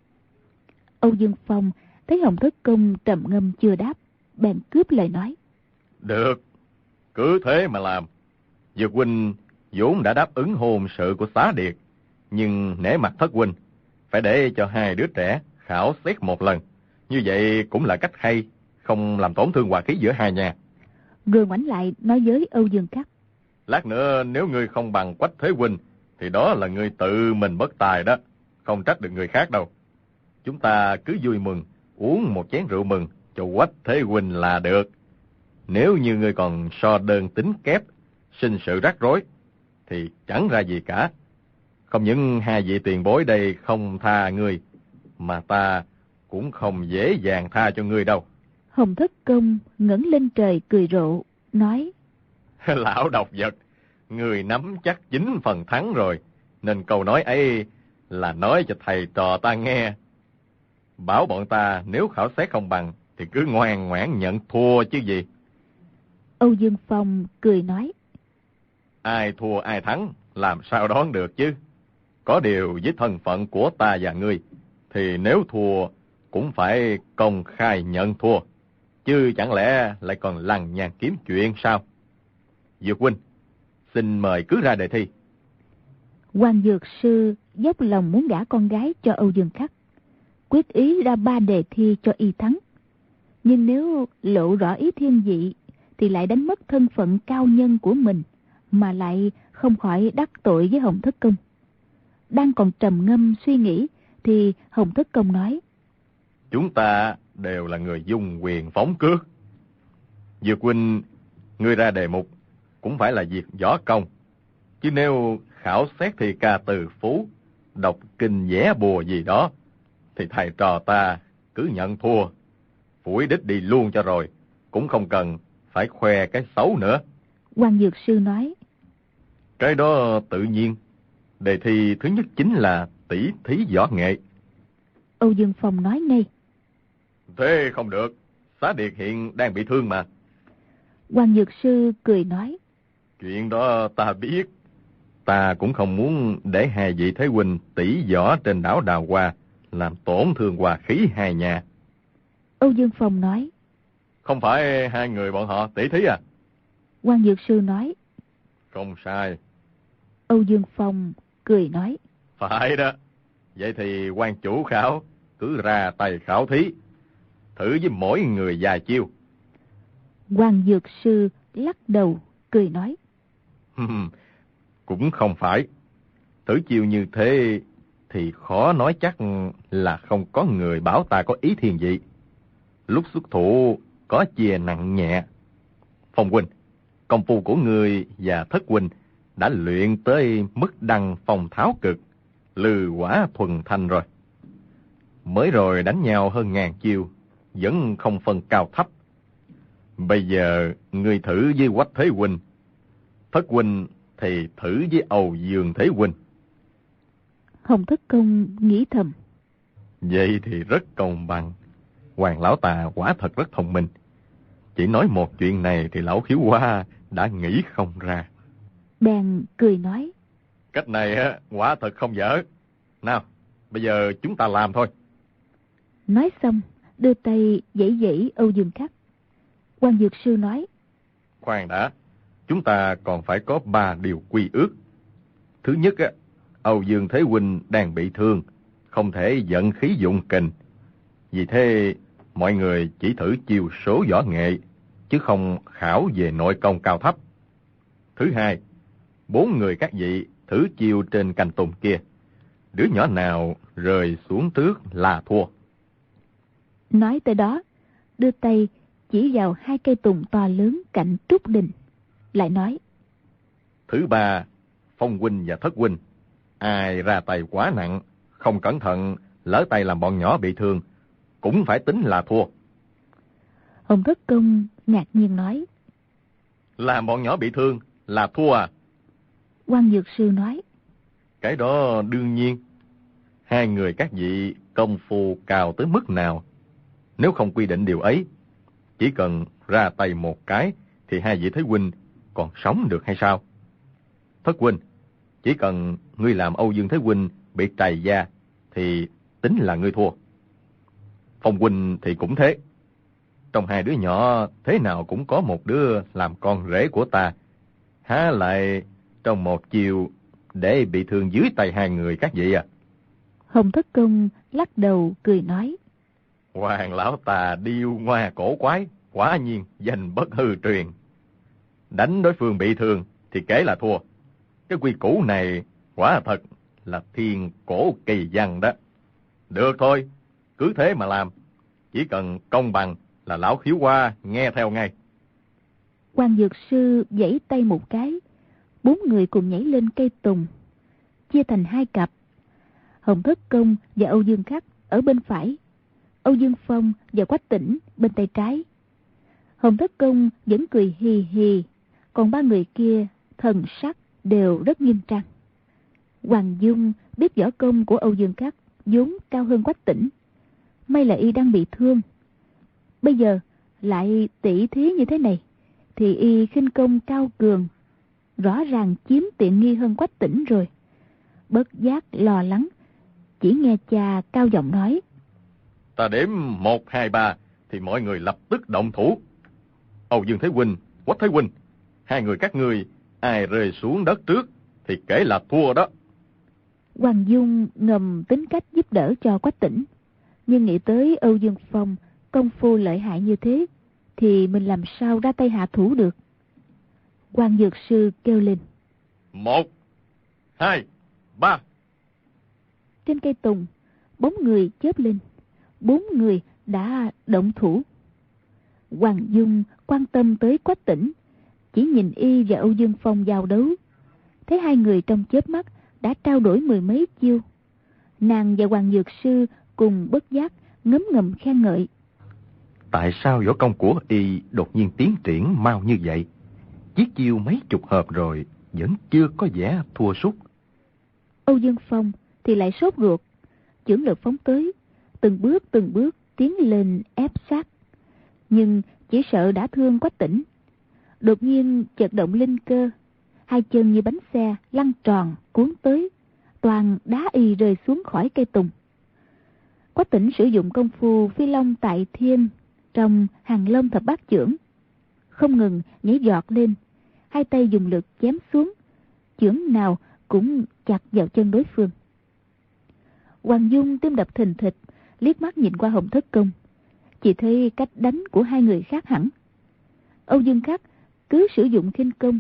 Âu Dương Phong thấy Hồng Thất Công trầm ngâm chưa đáp, bèn cướp lời nói. Được, cứ thế mà làm. Dược huynh vốn đã đáp ứng hôn sự của Xá Điệt, nhưng nể mặt Thất huynh, phải để cho hai đứa trẻ khảo xét một lần. Như vậy cũng là cách hay, không làm tổn thương hòa khí giữa hai nhà. Rồi ngoảnh lại nói với Âu Dương Khắc. Lát nữa nếu ngươi không bằng Quách Thế huynh, thì đó là ngươi tự mình bất tài đó, không trách được người khác đâu. Chúng ta cứ vui mừng, uống một chén rượu mừng cho Quách Thế huynh là được. Nếu như ngươi còn so đơn tính kép, sinh sự rắc rối, thì chẳng ra gì cả. Không những hai vị tiền bối đây không tha ngươi, mà ta cũng không dễ dàng tha cho ngươi đâu. Hồng Thất Công ngẩng lên trời cười rộ, nói. Lão độc vật, ngươi nắm chắc 9 phần thắng rồi, nên câu nói ấy là nói cho thầy trò ta nghe. Bảo bọn ta nếu khảo xét không bằng, thì cứ ngoan ngoãn nhận thua chứ gì. Âu Dương Phong cười nói. Ai thua ai thắng, làm sao đoán được chứ. Có điều với thân phận của ta và ngươi, thì nếu thua cũng phải công khai nhận thua, chứ chẳng lẽ lại còn lằng nhằng kiếm chuyện sao? Dược huynh, xin mời cứ ra đề thi. Hoàng Dược Sư dốc lòng muốn gả con gái cho Âu Dương Khắc, quyết ý ra 3 đề thi cho y thắng. Nhưng nếu lộ rõ ý thiên vị, thì lại đánh mất thân phận cao nhân của mình, mà lại không khỏi đắc tội với Hồng Thất Công. Đang còn trầm ngâm suy nghĩ, thì Hồng Thất Công nói. Chúng ta đều là người dung quyền phóng cước. Dược huynh, ngươi ra đề mục cũng phải là việc võ công, chứ nếu khảo xét thì ca từ phú, đọc kinh vẽ bùa gì đó, thì thầy trò ta cứ nhận thua, phủi đích đi luôn cho rồi, cũng không cần phải khoe cái xấu nữa. Hoàng Dược Sư nói. Cái đó tự nhiên. Đề thi thứ nhất chính là tỷ thí võ nghệ. Âu Dương Phong nói ngay. Thế không được, Xá Điệt hiện đang bị thương mà. Hoàng Dược Sư cười nói. Chuyện đó ta biết. Ta cũng không muốn để hai vị thế huynh tỷ võ trên đảo Đào Hoa, làm tổn thương hòa khí hai nhà. Âu Dương Phong nói. Không phải hai người bọn họ tỷ thí à? Hoàng Dược Sư nói. Không sai. Âu Dương Phong cười nói. Phải đó. Vậy thì quan chủ khảo cứ ra tay khảo thí, thử với mỗi người vài chiêu. Hoàng Dược Sư lắc đầu cười nói. Cũng không phải. Thử chiêu như thế thì khó nói chắc là không có người bảo ta có ý thiên vị. Lúc xuất thủ có chia nặng nhẹ. Phong huynh, công phu của người và Thất huynh đã luyện tới mức đăng phong tháo cực, lư quả thuần thanh rồi. Mới rồi đánh nhau hơn 1000 chiêu, vẫn không phân cao thấp. Bây giờ người thử với Quách Thế huynh, Thất huynh thì thử với Âu Dương Thế huynh. Hồng Thất Công nghĩ thầm. Vậy thì rất công bằng. Hoàng lão tà quả thật rất thông minh. Chỉ nói một chuyện này thì lão Khiếu Hoa đã nghĩ không ra. Bèn cười nói. Cách này quả thật không dở. Nào, bây giờ chúng ta làm thôi. Nói xong, đưa tay giãy giãy Âu Dương Khắc. Hoàng Dược Sư nói. Khoan đã, chúng ta còn phải có 3 điều quy ước. Thứ nhất, Âu Dương Thế huynh đang bị thương, không thể vận khí dụng kình. Vì thế, mọi người chỉ thử chiêu số võ nghệ, chứ không khảo về nội công cao thấp. Thứ hai, 4 người các vị thử chiêu trên cành tùng kia. Đứa nhỏ nào rơi xuống trước là thua. Nói tới đó, đưa tay chỉ vào 2 cây tùng to lớn cạnh trúc đình, lại nói. Thứ ba, Phong huynh và Thất huynh, ai ra tay quá nặng, không cẩn thận lỡ tay làm bọn nhỏ bị thương, cũng phải tính là thua. Hồng Thất Công ngạc nhiên nói. Làm bọn nhỏ bị thương là thua à? Hoàng Dược Sư nói. Cái đó đương nhiên. 2 người các vị công phu cao tới mức nào, nếu không quy định điều ấy, chỉ cần ra tay một cái thì 2 vị thế huynh còn sống được hay sao? Thất huynh, chỉ cần ngươi làm Âu Dương Thế huynh bị trầy da thì tính là ngươi thua. Phong huynh thì cũng thế. Trong hai đứa nhỏ thế nào cũng có một đứa làm con rể của ta, há lại trong một chiều để bị thương dưới tay hai người các vị à? Hồng Thất Công lắc đầu cười nói: Hoàng lão ta điêu ngoa cổ quái, quả nhiên danh bất hư truyền. Đánh đối phương bị thương thì kể là thua. Cái quy củ này quả thật là thiên cổ kỳ văn đó. Được thôi, cứ thế mà làm. Chỉ cần công bằng là lão Khiếu Hoa nghe theo ngay. Quan Dược Sư giãy tay một cái, 4 người cùng nhảy lên cây tùng, chia thành 2 cặp. Hồng Thất Công và Âu Dương Khắc ở bên phải, Âu Dương Phong và Quách Tĩnh bên tay trái. Hồng Thất Công vẫn cười hì hì, còn 3 người kia thần sắc đều rất nghiêm trang. Hoàng Dung biết võ công của Âu Dương Khắc vốn cao hơn Quách Tĩnh, may là y đang bị thương. Bây giờ lại tỷ thí như thế này thì y khinh công cao cường, rõ ràng chiếm tiện nghi hơn Quách Tĩnh rồi. Bất giác lo lắng, chỉ nghe cha cao giọng nói: Ta đếm 1, 2, 3 thì mọi người lập tức động thủ. Âu Dương Thế huynh, Quách Thế huynh, hai người các ngươi ai rơi xuống đất trước thì kể là thua đó. Hoàng Dung ngầm tính cách giúp đỡ cho Quách Tĩnh, nhưng nghĩ tới Âu Dương Phong công phu lợi hại như thế thì mình làm sao ra tay hạ thủ được. Quan Dược Sư kêu lên: 1, 2, 3. Trên cây tùng, bóng người chớp lên, 4 người đã động thủ. Hoàng Dung quan tâm tới Quách Tĩnh, chỉ nhìn y và Âu Dương Phong giao đấu, thấy hai người trong chớp mắt đã trao đổi 10 mấy chiêu. Nàng và Hoàng Dược Sư cùng bất giác ngấm ngầm khen ngợi: Tại sao võ công của y đột nhiên tiến triển mau như vậy? Chiếc chiêu mấy chục hợp rồi vẫn chưa có vẻ thua sút. Âu Dương Phong thì lại sốt ruột, chưởng lực phóng tới, từng bước tiến lên ép sát, nhưng chỉ sợ đã thương Quách Tĩnh. Đột nhiên chợt động linh cơ, 2 chân như bánh xe lăn tròn cuốn tới, toàn đá y rơi xuống khỏi cây tùng. Quách Tĩnh sử dụng công phu Phi Long Tại Thiên trong Hàng Long Thập Bát chưởng, không ngừng nhảy giọt lên, 2 tay dùng lực chém xuống, chưởng nào cũng chặt vào chân đối phương. Hoàng Dung tim đập thình thịch, liếc mắt nhìn qua Hồng Thất Công, chỉ thấy cách đánh của 2 người khác hẳn. Âu Dương Khắc cứ sử dụng khinh công,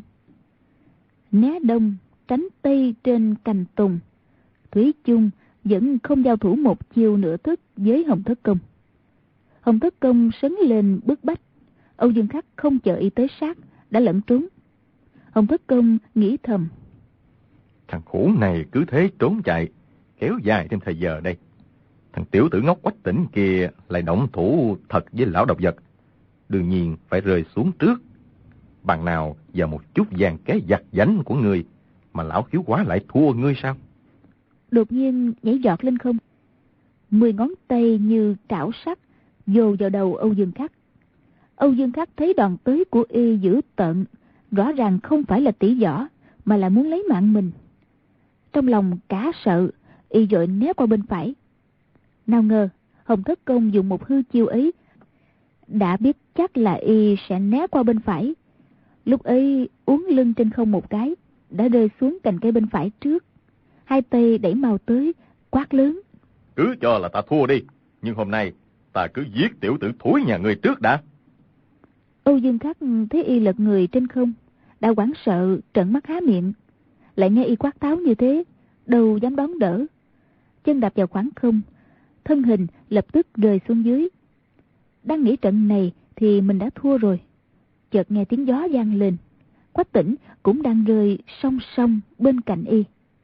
né đông tránh tây trên cành tùng, thủy chung vẫn không giao thủ một chiêu nửa thức với Hồng Thất Công. Hồng Thất Công sấn lên bức bách, Âu Dương Khắc không chờ y tới sát đã lẫn trốn. Hồng Thất Công nghĩ thầm: Thằng khốn này cứ thế trốn chạy, kéo dài thêm thời giờ đây. Thằng tiểu tử ngốc Quách Tĩnh kia lại động thủ thật với lão độc vật, đương nhiên phải rơi xuống trước. Bằng nào vào một chút vàng kế giặt giánh của ngươi mà lão Khiếu Quá lại thua ngươi sao? Đột nhiên nhảy giọt lên không, 10 ngón tay như trảo sắt vồ vào đầu Âu Dương Khắc. Âu Dương Khắc thấy đòn tới của y dữ tợn, rõ ràng không phải là tỉ võ mà là muốn lấy mạng mình. Trong lòng cả sợ, y vội né qua bên phải. Nào ngờ Hồng Thất Công dùng một hư chiêu ấy, đã biết chắc là y sẽ né qua bên phải. Lúc ấy uốn lưng trên không một cái, đã rơi xuống cành cây bên phải trước, 2 tay đẩy mau tới, quát lớn: Cứ cho là ta thua đi, nhưng hôm nay ta cứ giết tiểu tử thúi nhà ngươi trước đã. Âu Dương Khắc thấy y lật người trên không, đã hoảng sợ trợn mắt há miệng, lại nghe y quát tháo như thế, đâu dám đón đỡ. Chân đạp vào khoảng không, thân hình lập tức rơi xuống dưới. Đang nghĩ trận này thì mình đã thua rồi, chợt nghe tiếng gió vang lên, Quách Tĩnh cũng đang rơi song song bên cạnh y.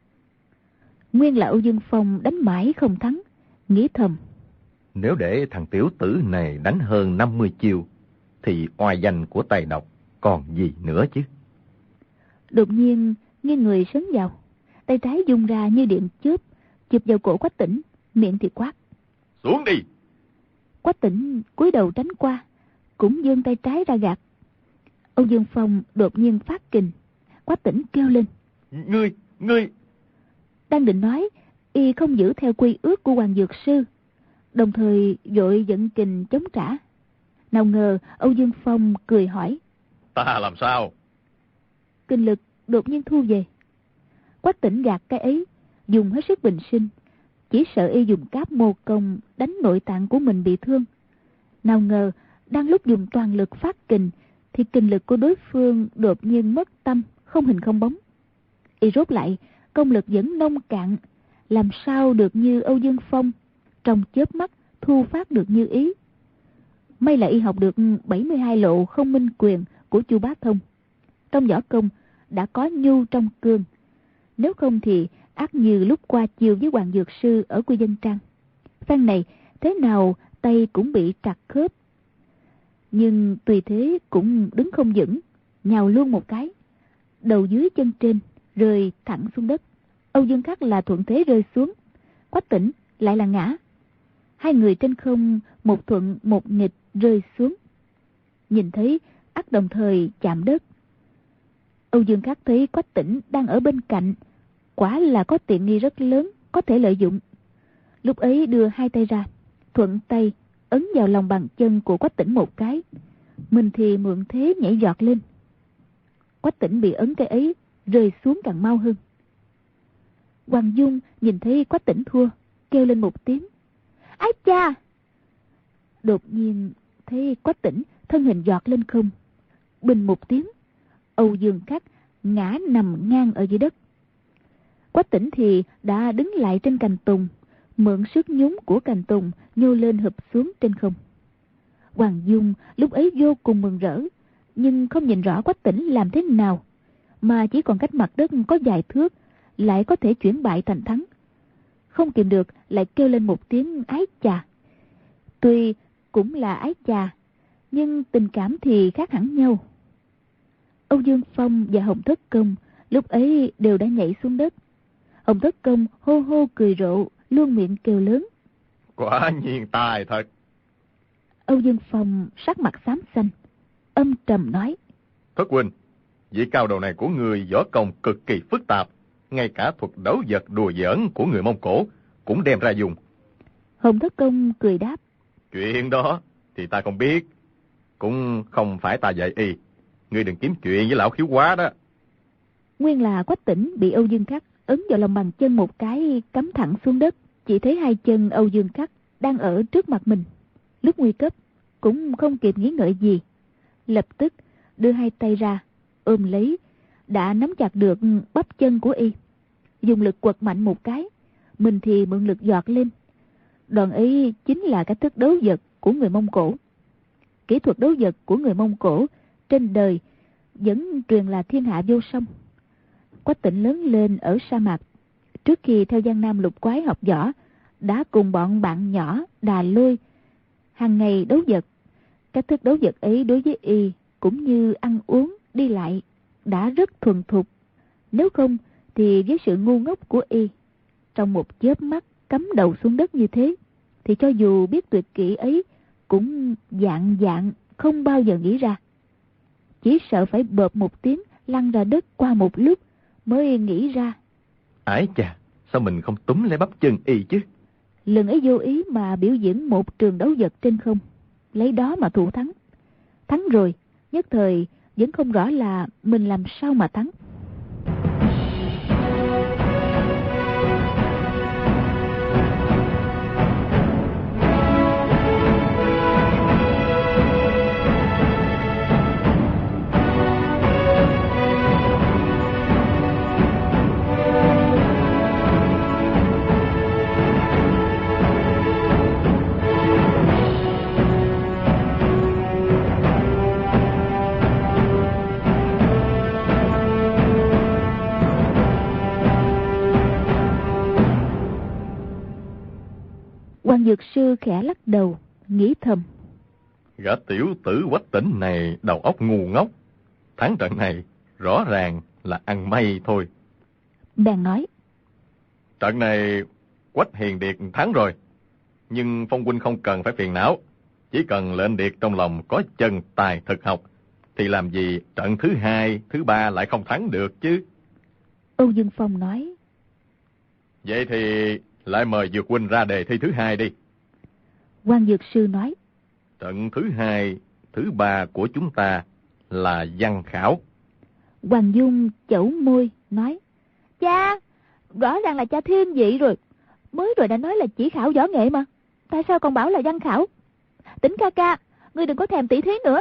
Nguyên là Âu Dương Phong đánh mãi không thắng, nghĩ thầm: Nếu để thằng tiểu tử này đánh hơn 50 chiêu thì oai danh của tài độc còn gì nữa chứ. Đột nhiên nghiêng người sấn vào, tay trái dung ra như điện chớp, chụp vào cổ Quách Tĩnh, miệng thì quát: Xuống đi! Quách Tĩnh cúi đầu tránh qua, cũng giương tay trái ra gạt. Âu Dương Phong đột nhiên phát kình, Quách Tĩnh kêu lên: Ngươi... Đang định nói, y không giữ theo quy ước của Hoàng Dược Sư, đồng thời vội dẫn kình chống trả. Nào ngờ Âu Dương Phong cười hỏi: Ta làm sao? Kinh lực đột nhiên thu về. Quách Tỉnh gạt cái ấy, dùng hết sức bình sinh, chỉ sợ y dùng cáp mô công đánh nội tạng của mình bị thương. Nào ngờ đang lúc dùng toàn lực phát kình thì kình lực của đối phương đột nhiên mất tâm, không hình không bóng. Y rốt lại, công lực vẫn nông cạn, làm sao được như Âu Dương Phong trong chớp mắt thu phát được như ý. May là y học được 72 lộ không minh quyền của Chu Bá Thông, trong võ công đã có nhu trong cương. Nếu không thì ác như lúc qua chiều với Hoàng Dược Sư ở Quy Dân Trang, phen này thế nào tay cũng bị trật khớp. Nhưng tùy thế cũng đứng không vững, nhào luôn một cái, đầu dưới chân trên rơi thẳng xuống đất. Âu Dương Khắc là thuận thế rơi xuống, Quách Tỉnh lại là ngã. Hai người trên không một thuận một nghịch rơi xuống, nhìn thấy ắt đồng thời chạm đất. Âu Dương Khắc thấy Quách Tỉnh đang ở bên cạnh, quả là có tiện nghi rất lớn, có thể lợi dụng. Lúc ấy đưa hai tay ra, thuận tay ấn vào lòng bàn chân của Quách Tỉnh một cái, mình thì mượn thế nhảy giọt lên. Quách Tỉnh bị ấn cái ấy rơi xuống càng mau hơn. Hoàng Dung nhìn thấy Quách Tỉnh thua, kêu lên một tiếng: Ái cha! Đột nhiên thấy Quách Tỉnh thân hình giọt lên không, bình một tiếng, Âu Dương Khắc ngã nằm ngang ở dưới đất. Quách Tỉnh thì đã đứng lại trên cành tùng, mượn sức nhún của cành tùng nhô lên hụp xuống trên không. Hoàng Dung lúc ấy vô cùng mừng rỡ, nhưng không nhìn rõ Quách Tỉnh làm thế nào, mà chỉ còn cách mặt đất có vài thước lại có thể chuyển bại thành thắng. Không kìm được lại kêu lên một tiếng ái chà. Tuy cũng là ái chà, nhưng tình cảm thì khác hẳn nhau. Âu Dương Phong và Hồng Thất Công lúc ấy đều đã nhảy xuống đất. Hồng Thất Công hô hô cười rộ, luôn miệng kêu lớn: Quả nhiên tài thật. Âu Dương Phong sắc mặt xám xanh, âm trầm nói: Thất huynh, vị cao đầu này của người võ công cực kỳ phức tạp, ngay cả thuật đấu vật đùa giỡn của người Mông Cổ cũng đem ra dùng. Hồng Thất Công cười đáp: Chuyện đó thì ta không biết, cũng không phải ta dạy y. Ngươi đừng kiếm chuyện với lão khiếu quá đó. Nguyên là Quách Tỉnh bị Âu Dương Khắc ấn vào lòng bàn chân một cái, cắm thẳng xuống đất. Chỉ thấy hai chân Âu Dương Khắc đang ở trước mặt mình. Lúc nguy cấp cũng không kịp nghĩ ngợi gì, lập tức đưa hai tay ra ôm lấy, đã nắm chặt được bắp chân của y, dùng lực quật mạnh một cái, mình thì mượn lực giọt lên. Đoạn ấy chính là cách thức đấu vật của người Mông Cổ. Kỹ thuật đấu vật của người Mông Cổ trên đời vẫn truyền là thiên hạ vô song. Quách Tỉnh lớn lên ở sa mạc, trước khi theo Giang Nam lục quái học võ, đã cùng bọn bạn nhỏ Đà Lôi hàng ngày đấu vật. Cách thức đấu vật ấy đối với y cũng như ăn uống đi lại đã rất thuần thục. Nếu không thì với sự ngu ngốc của y, trong một chớp mắt cắm đầu xuống đất như thế, thì cho dù biết tuyệt kỹ ấy cũng dạng không bao giờ nghĩ ra. Chỉ sợ phải bợp một tiếng lăn ra đất qua một lúc mới nghĩ ra. Ái chà, sao mình không túm lấy bắp chân y chứ? Lần ấy vô ý mà biểu diễn một trường đấu vật trên không, lấy đó mà thủ thắng. Thắng rồi, nhất thời vẫn không rõ là mình làm sao mà thắng. Hoàng Dược Sư khẽ lắc đầu, nghĩ thầm: Gã tiểu tử Quách Tỉnh này đầu óc ngu ngốc, thắng trận này rõ ràng là ăn may thôi. Bèn nói: Trận này Quách Hiền Điệt thắng rồi, nhưng Phong huynh không cần phải phiền não. Chỉ cần lệnh Điệt trong lòng có chân tài thực học, thì làm gì trận thứ hai, thứ ba lại không thắng được chứ. Âu Dương Phong nói. Vậy thì lại mời Dược huynh ra đề thi thứ hai đi. Quan Dược Sư nói. Trận thứ hai, thứ ba của chúng ta là văn khảo. Hoàng Dung chẩu môi nói. Cha, rõ ràng là cha thiên vị rồi. Mới rồi đã nói là chỉ khảo võ nghệ mà. Tại sao còn bảo là văn khảo? Tỉnh ca ca, ngươi đừng có thèm tỉ thí nữa.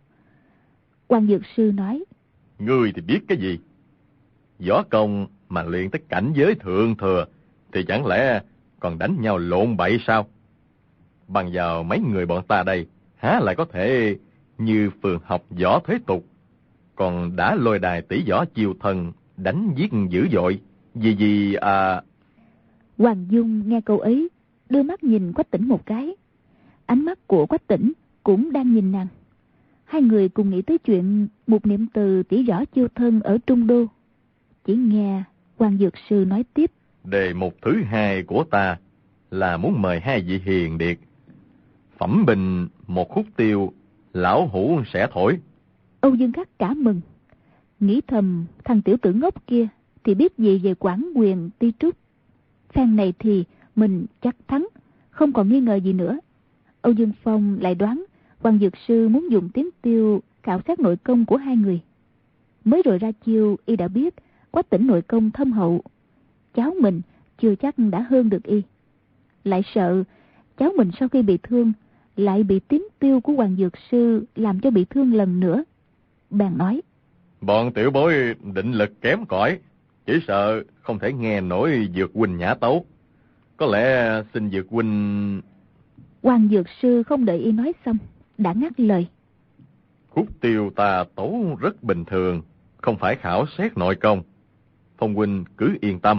Quan Dược Sư nói. Ngươi thì biết cái gì? Võ công mà luyện tới cảnh giới thượng thừa thì chẳng lẽ còn đánh nhau lộn bậy sao? Bằng vào mấy người bọn ta đây, há lại có thể như phường học võ thế tục, còn đã lôi đài tỷ võ chiêu thần, đánh giết dữ dội. Gì à... Hoàng Dung nghe câu ấy, đưa mắt nhìn Quách Tĩnh một cái. Ánh mắt của Quách Tĩnh cũng đang nhìn nàng. Hai người cùng nghĩ tới chuyện một niệm từ tỷ võ chiêu thân ở Trung Đô. Chỉ nghe Quan Dược Sư nói tiếp. Đề mục thứ hai của ta là muốn mời hai vị hiền điệt phẩm bình một khúc tiêu, lão hủ sẽ thổi. Âu Dương Khắc cả mừng, nghĩ thầm thằng tiểu tử ngốc kia thì biết gì về quản quyền ti trúc. Phen này thì mình chắc thắng, không còn nghi ngờ gì nữa. Âu Dương Phong lại đoán Quan Dược Sư muốn dùng tiếng tiêu khảo sát nội công của hai người. Mới rồi ra chiêu y đã biết Quách Tĩnh nội công thâm hậu, cháu mình chưa chắc đã hơn được y. Lại sợ cháu mình sau khi bị thương lại bị tím tiêu của Hoàng Dược Sư làm cho bị thương lần nữa. Bèn nói. Bọn tiểu bối định lực kém cỏi, chỉ sợ không thể nghe nổi Dược huynh nhã tấu. Có lẽ xin Dược huynh... Hoàng Dược Sư không đợi y nói xong đã ngắt lời. Khúc tiêu ta tấu rất bình thường, không phải khảo xét nội công. Phong huynh cứ yên tâm.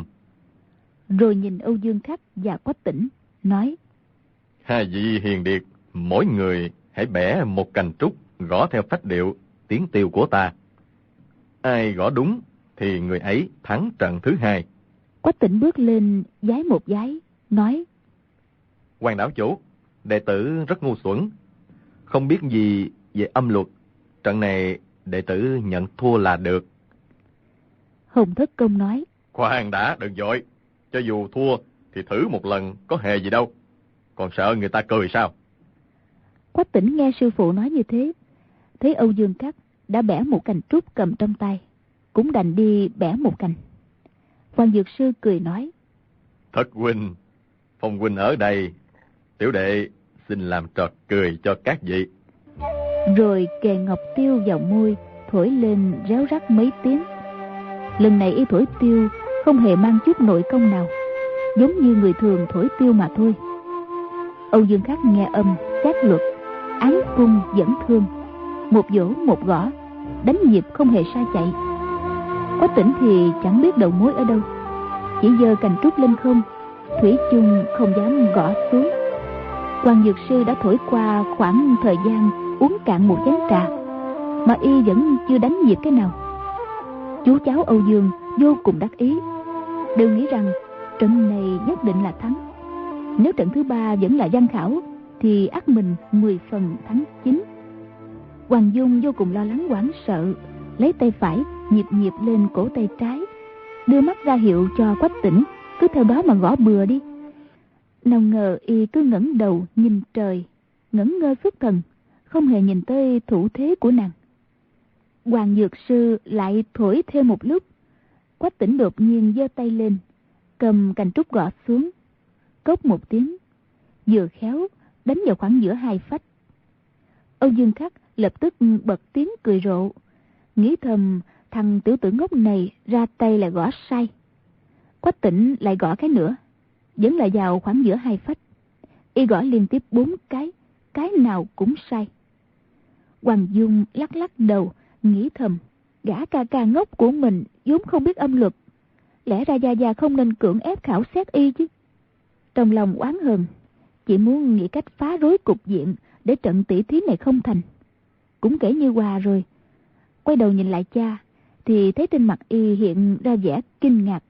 Rồi nhìn Âu Dương Khắc và Quách Tĩnh nói. Hai vị hiền điệt, mỗi người hãy bẻ một cành trúc, gõ theo phách điệu tiếng tiêu của ta. Ai gõ đúng thì người ấy thắng trận thứ hai. Quách Tĩnh bước lên giái một giái, nói. Quan đảo chủ, đệ tử rất ngu xuẩn, không biết gì về âm luật. Trận này đệ tử nhận thua là được. Hồng Thất Công nói. Khoan đã, đừng vội. Cho dù thua thì thử một lần có hề gì đâu. Còn sợ người ta cười sao? Quách Tĩnh nghe sư phụ nói như thế, thấy Âu Dương Khắc đã bẻ một cành trúc cầm trong tay, cũng đành đi bẻ một cành. Quan Dược Sư cười nói. Thất huynh, Phong huynh ở đây, tiểu đệ xin làm trò cười cho các vị. Rồi kề ngọc tiêu vào môi, thổi lên réo rắt mấy tiếng. Lần này y thổi tiêu không hề mang chút nội công nào, giống như người thường thổi tiêu mà thôi. Âu Dương Khắc nghe âm xét luật, án cung dẫn thương, một vỗ một gõ, đánh nhịp không hề sai chạy. Quách Tĩnh thì chẳng biết đầu mối ở đâu, chỉ giơ cành trúc lên không, thủy chung không dám gõ xuống. Quan Dược Sư đã thổi qua khoảng thời gian uống cạn một chén trà, mà y vẫn chưa đánh nhịp cái nào. Chú cháu Âu Dương vô cùng đắc ý, đều nghĩ rằng trận này nhất định là thắng. Nếu trận thứ ba vẫn là văn khảo thì ắt mình 10 phần thắng 9. Hoàng Dung vô cùng lo lắng hoảng sợ, lấy tay phải nhịp nhịp lên cổ tay trái, đưa mắt ra hiệu cho Quách Tĩnh cứ theo đó mà gõ bừa đi. Nào ngờ y cứ ngẩng đầu nhìn trời, ngẩn ngơ xuất thần, không hề nhìn tới thủ thế của nàng. Hoàng Dược Sư lại thổi thêm một lúc. Quách Tĩnh đột nhiên giơ tay lên, cầm cành trúc gõ xuống, cốc một tiếng, vừa khéo đánh vào khoảng giữa hai phách. Âu Dương Khắc lập tức bật tiếng cười rộ, nghĩ thầm thằng tiểu tử ngốc này ra tay là gõ sai. Quách Tĩnh lại gõ cái nữa, vẫn là vào khoảng giữa hai phách. Y gõ liên tiếp 4 cái nào cũng sai. Hoàng Dung lắc lắc đầu, nghĩ thầm gã ca ca ngốc của mình vốn không biết âm luật, lẽ ra gia gia không nên cưỡng ép khảo xét y chứ. Trong lòng oán hờn, chỉ muốn nghĩ cách phá rối cục diện để trận tỷ thí này không thành. Cũng kể như hòa rồi. Quay đầu nhìn lại cha thì thấy trên mặt y hiện ra vẻ kinh ngạc.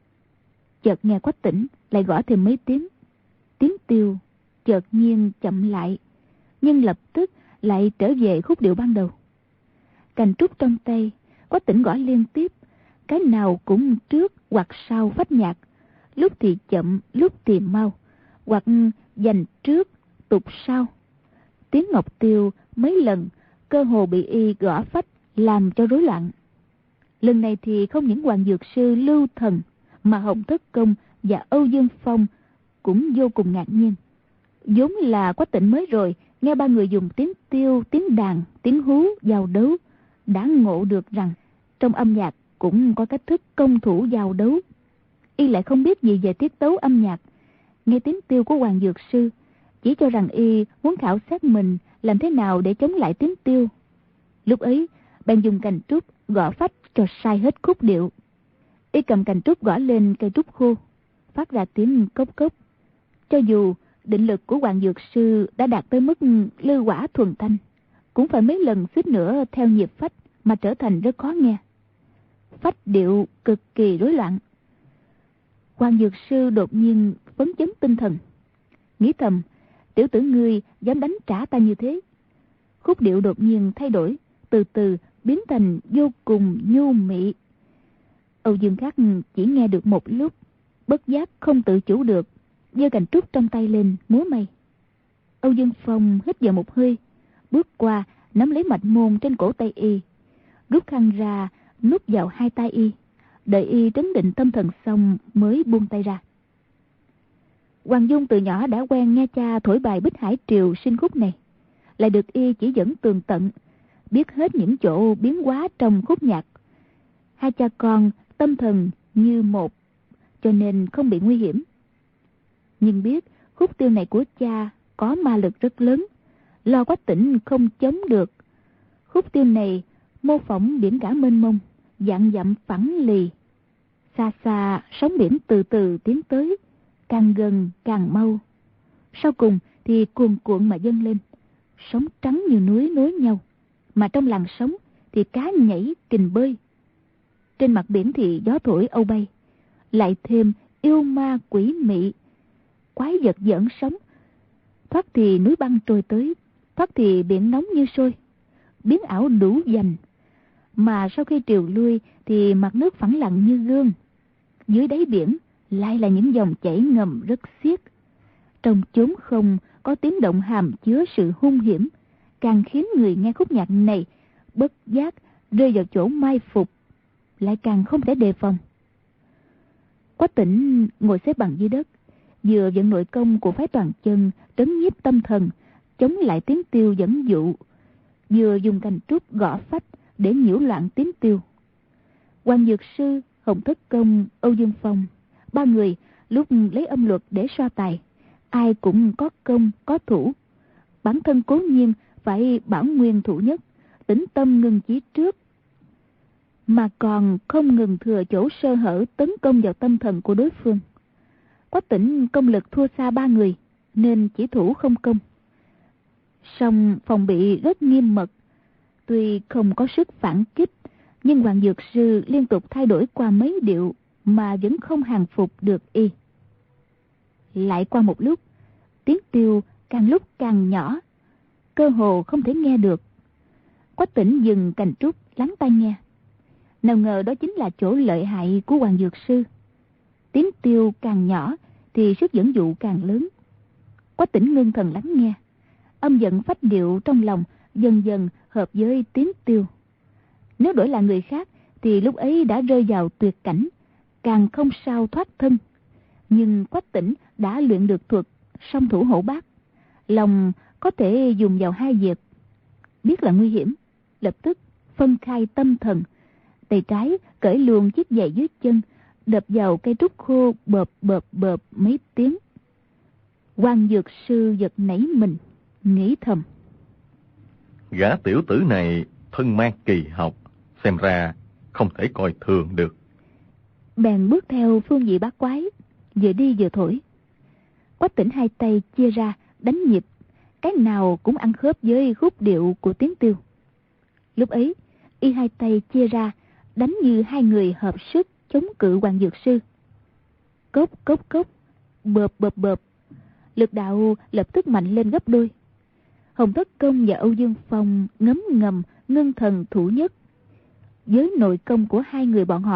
Chợt nghe Quách Tĩnh lại gõ thêm mấy tiếng. Tiếng tiêu chợt nhiên chậm lại, nhưng lập tức lại trở về khúc điệu ban đầu. Cành trúc trong tay, Quách Tĩnh gõ liên tiếp, cái nào cũng trước hoặc sau phách nhạc, lúc thì chậm, lúc thì mau, hoặc dành trước, tục sau. Tiếng ngọc tiêu mấy lần cơ hồ bị y gõ phách làm cho rối loạn. Lần này thì không những Hoàng Dược Sư Lưu Thần mà Hồng Thất Công và Âu Dương Phong cũng vô cùng ngạc nhiên. Vốn là Quách Tĩnh mới rồi nghe ba người dùng tiếng tiêu, tiếng đàn, tiếng hú giao đấu, đã ngộ được rằng trong âm nhạc cũng có cách thức công thủ giao đấu. Y lại không biết gì về tiết tấu âm nhạc, nghe tiếng tiêu của Hoàng Dược Sư chỉ cho rằng y muốn khảo sát mình làm thế nào để chống lại tiếng tiêu. Lúc ấy bèn dùng cành trúc gõ phách cho sai hết khúc điệu. Y cầm cành trúc gõ lên cây trúc khô, phát ra tiếng cốc cốc. Cho dù định lực của Hoàng Dược Sư đã đạt tới mức lư quả thuần thanh, cũng phải mấy lần suýt nữa theo nhịp phách mà trở thành rất khó nghe. Phách điệu cực kỳ rối loạn. Hoàng Dược Sư đột nhiên phấn chấn tinh thần, nghĩ thầm: tiểu tử ngươi dám đánh trả ta như thế. Khúc điệu đột nhiên thay đổi, từ từ biến thành vô cùng nhu mị. Âu Dương Khắc chỉ nghe được một lúc, bất giác không tự chủ được, giơ cành trúc trong tay lên múa may. Âu Dương Phong hít vào một hơi, bước qua nắm lấy mạch môn trên cổ tay y, rút khăn ra nút vào hai tay y, đợi y trấn định tâm thần xong mới buông tay ra. Hoàng Dung từ nhỏ đã quen nghe cha thổi bài Bích Hải Triều sinh khúc này, lại được y chỉ dẫn tường tận, biết hết những chỗ biến hóa trong khúc nhạc. Hai cha con tâm thần như một, cho nên không bị nguy hiểm. Nhưng biết khúc tiêu này của cha có ma lực rất lớn, lo Quách Tĩnh không chống được. Khúc tiêu này mô phỏng biển cả mênh mông, vạn dặm phẳng lì. Xa xa sóng biển từ từ tiến tới, càng gần càng mau. Sau cùng thì cuồn cuộn mà dâng lên, sóng trắng như núi nối nhau, mà trong làn sóng thì cá nhảy kình bơi. Trên mặt biển thì gió thổi âu bay, lại thêm yêu ma quỷ mị, quái vật giỡn sóng. Thoát thì núi băng trôi tới, thoát thì biển nóng như sôi, biến ảo đủ dành. Mà sau khi triều lui thì mặt nước phẳng lặng như gương, dưới đáy biển lại là những dòng chảy ngầm rất xiết. Trong chốn không có tiếng động hàm chứa sự hung hiểm, càng khiến người nghe khúc nhạc này bất giác rơi vào chỗ mai phục, lại càng không thể đề phòng. Quách Tĩnh ngồi xếp bằng dưới đất, vừa vận nội công của phái toàn chân trấn nhiếp tâm thần, chống lại tiếng tiêu dẫn dụ, vừa dùng cành trúc gõ phách để nhiễu loạn tiếng tiêu. Hoàng Dược Sư, Hồng Thất Công, Âu Dương Phong, ba người lúc lấy âm luật để so tài, ai cũng có công có thủ. Bản thân cố nhiên phải bảo nguyên thủ nhất, tĩnh tâm ngưng chí trước, mà còn không ngừng thừa chỗ sơ hở tấn công vào tâm thần của đối phương. Quách Tĩnh công lực thua xa ba người nên chỉ thủ không công, song phòng bị rất nghiêm mật. Tuy không có sức phản kích, nhưng Hoàng Dược Sư liên tục thay đổi qua mấy điệu mà vẫn không hàng phục được y. Lại qua một lúc, tiếng tiêu càng lúc càng nhỏ, cơ hồ không thể nghe được. Quách Tĩnh dừng cành trúc lắng tai nghe. Nào ngờ đó chính là chỗ lợi hại của Hoàng Dược Sư. Tiếng tiêu càng nhỏ thì sức dẫn dụ càng lớn. Quách Tĩnh ngưng thần lắng nghe, âm giận phách điệu trong lòng dần dần hợp với tiếng tiêu. Nếu đổi là người khác thì lúc ấy đã rơi vào tuyệt cảnh, càng không sao thoát thân. Nhưng Quách Tĩnh đã luyện được thuật song thủ hổ bát, lòng có thể dùng vào hai việc. Biết là nguy hiểm, lập tức phân khai tâm thần, tay trái cởi luồn chiếc giày dưới chân, đập vào cây trúc khô bợp bợp bợp mấy tiếng. Hoàng Dược Sư giật nảy mình, nghĩ thầm: gã tiểu tử này thân mang kỳ học, xem ra không thể coi thường được. Bèn bước theo phương vị bát quái, vừa đi vừa thổi. Quách Tĩnh hai tay chia ra đánh nhịp, cái nào cũng ăn khớp với khúc điệu của tiếng tiêu. Lúc ấy y hai tay chia ra đánh như hai người hợp sức chống cự Hoàng Dược Sư. Cốc cốc cốc, bợp bợp bợp, lực đạo lập tức mạnh lên gấp đôi. Hồng Thất Công và Âu Dương Phong ngấm ngầm ngưng thần thủ nhất. Với nội công của hai người bọn họ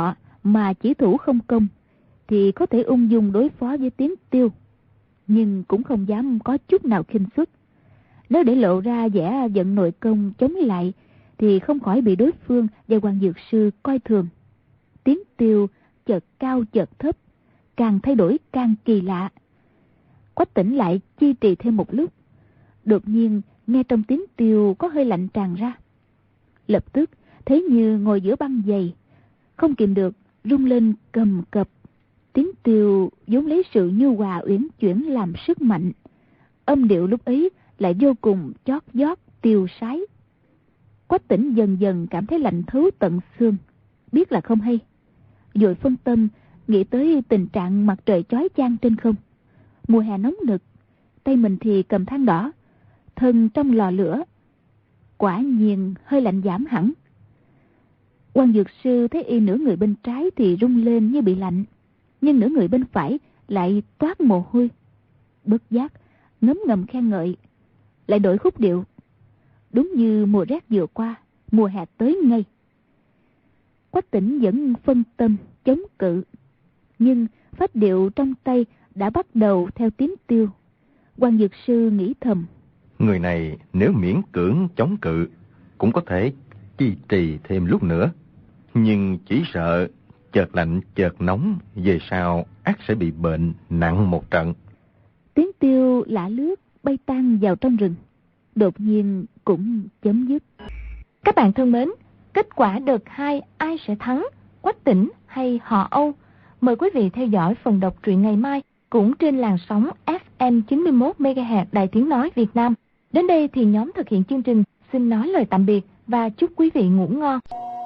mà chỉ thủ không công thì có thể ung dung đối phó với Tiến Tiêu, nhưng cũng không dám có chút nào khinh suất. Nếu để lộ ra vẻ giận nội công chống lại thì không khỏi bị đối phương và Hoàng Dược Sư coi thường. Tiến Tiêu chợt cao chợt thấp, càng thay đổi càng kỳ lạ. Quách Tĩnh lại chi trì thêm một lúc, đột nhiên nghe trong Tiến Tiêu có hơi lạnh tràn ra. Lập tức thấy như ngồi giữa băng dày, không kìm được rung lên cầm cập. Tiến Tiêu vốn lấy sự nhu hòa uyển chuyển làm sức mạnh, âm điệu lúc ấy lại vô cùng chót vót tiêu sái. Quách Tĩnh dần dần cảm thấy lạnh thấu tận xương, biết là không hay, vội phân tâm nghĩ tới tình trạng mặt trời chói chang trên không. Mùa hè nóng nực, tay mình thì cầm than đỏ, thân trong lò lửa, quả nhiên hơi lạnh giảm hẳn. Quan Dược Sư thấy y nửa người bên trái thì rung lên như bị lạnh, nhưng nửa người bên phải lại toát mồ hôi. Bất giác ngấm ngầm khen ngợi, lại đổi khúc điệu. Đúng như mùa rét vừa qua, mùa hè tới ngay. Quách Tĩnh vẫn phân tâm chống cự, nhưng phách điệu trong tay đã bắt đầu theo Tiến Tiêu. Quan Dược Sư nghĩ thầm, người này nếu miễn cưỡng chống cự cũng có thể kiên trì thêm lúc nữa, nhưng chỉ sợ chợt lạnh chợt nóng, về sau ắt sẽ bị bệnh nặng một trận. Tiến Tiêu lả lướt bay tan vào trong rừng, đột nhiên cũng chấm dứt. Các bạn thân mến, kết quả đợt 2 ai sẽ thắng, Quách Tĩnh hay họ Âu? Mời quý vị theo dõi phần đọc truyện ngày mai cũng trên làn sóng FM 91 MHz Đài Tiếng nói Việt Nam. Đến đây thì nhóm thực hiện chương trình xin nói lời tạm biệt và chúc quý vị ngủ ngon.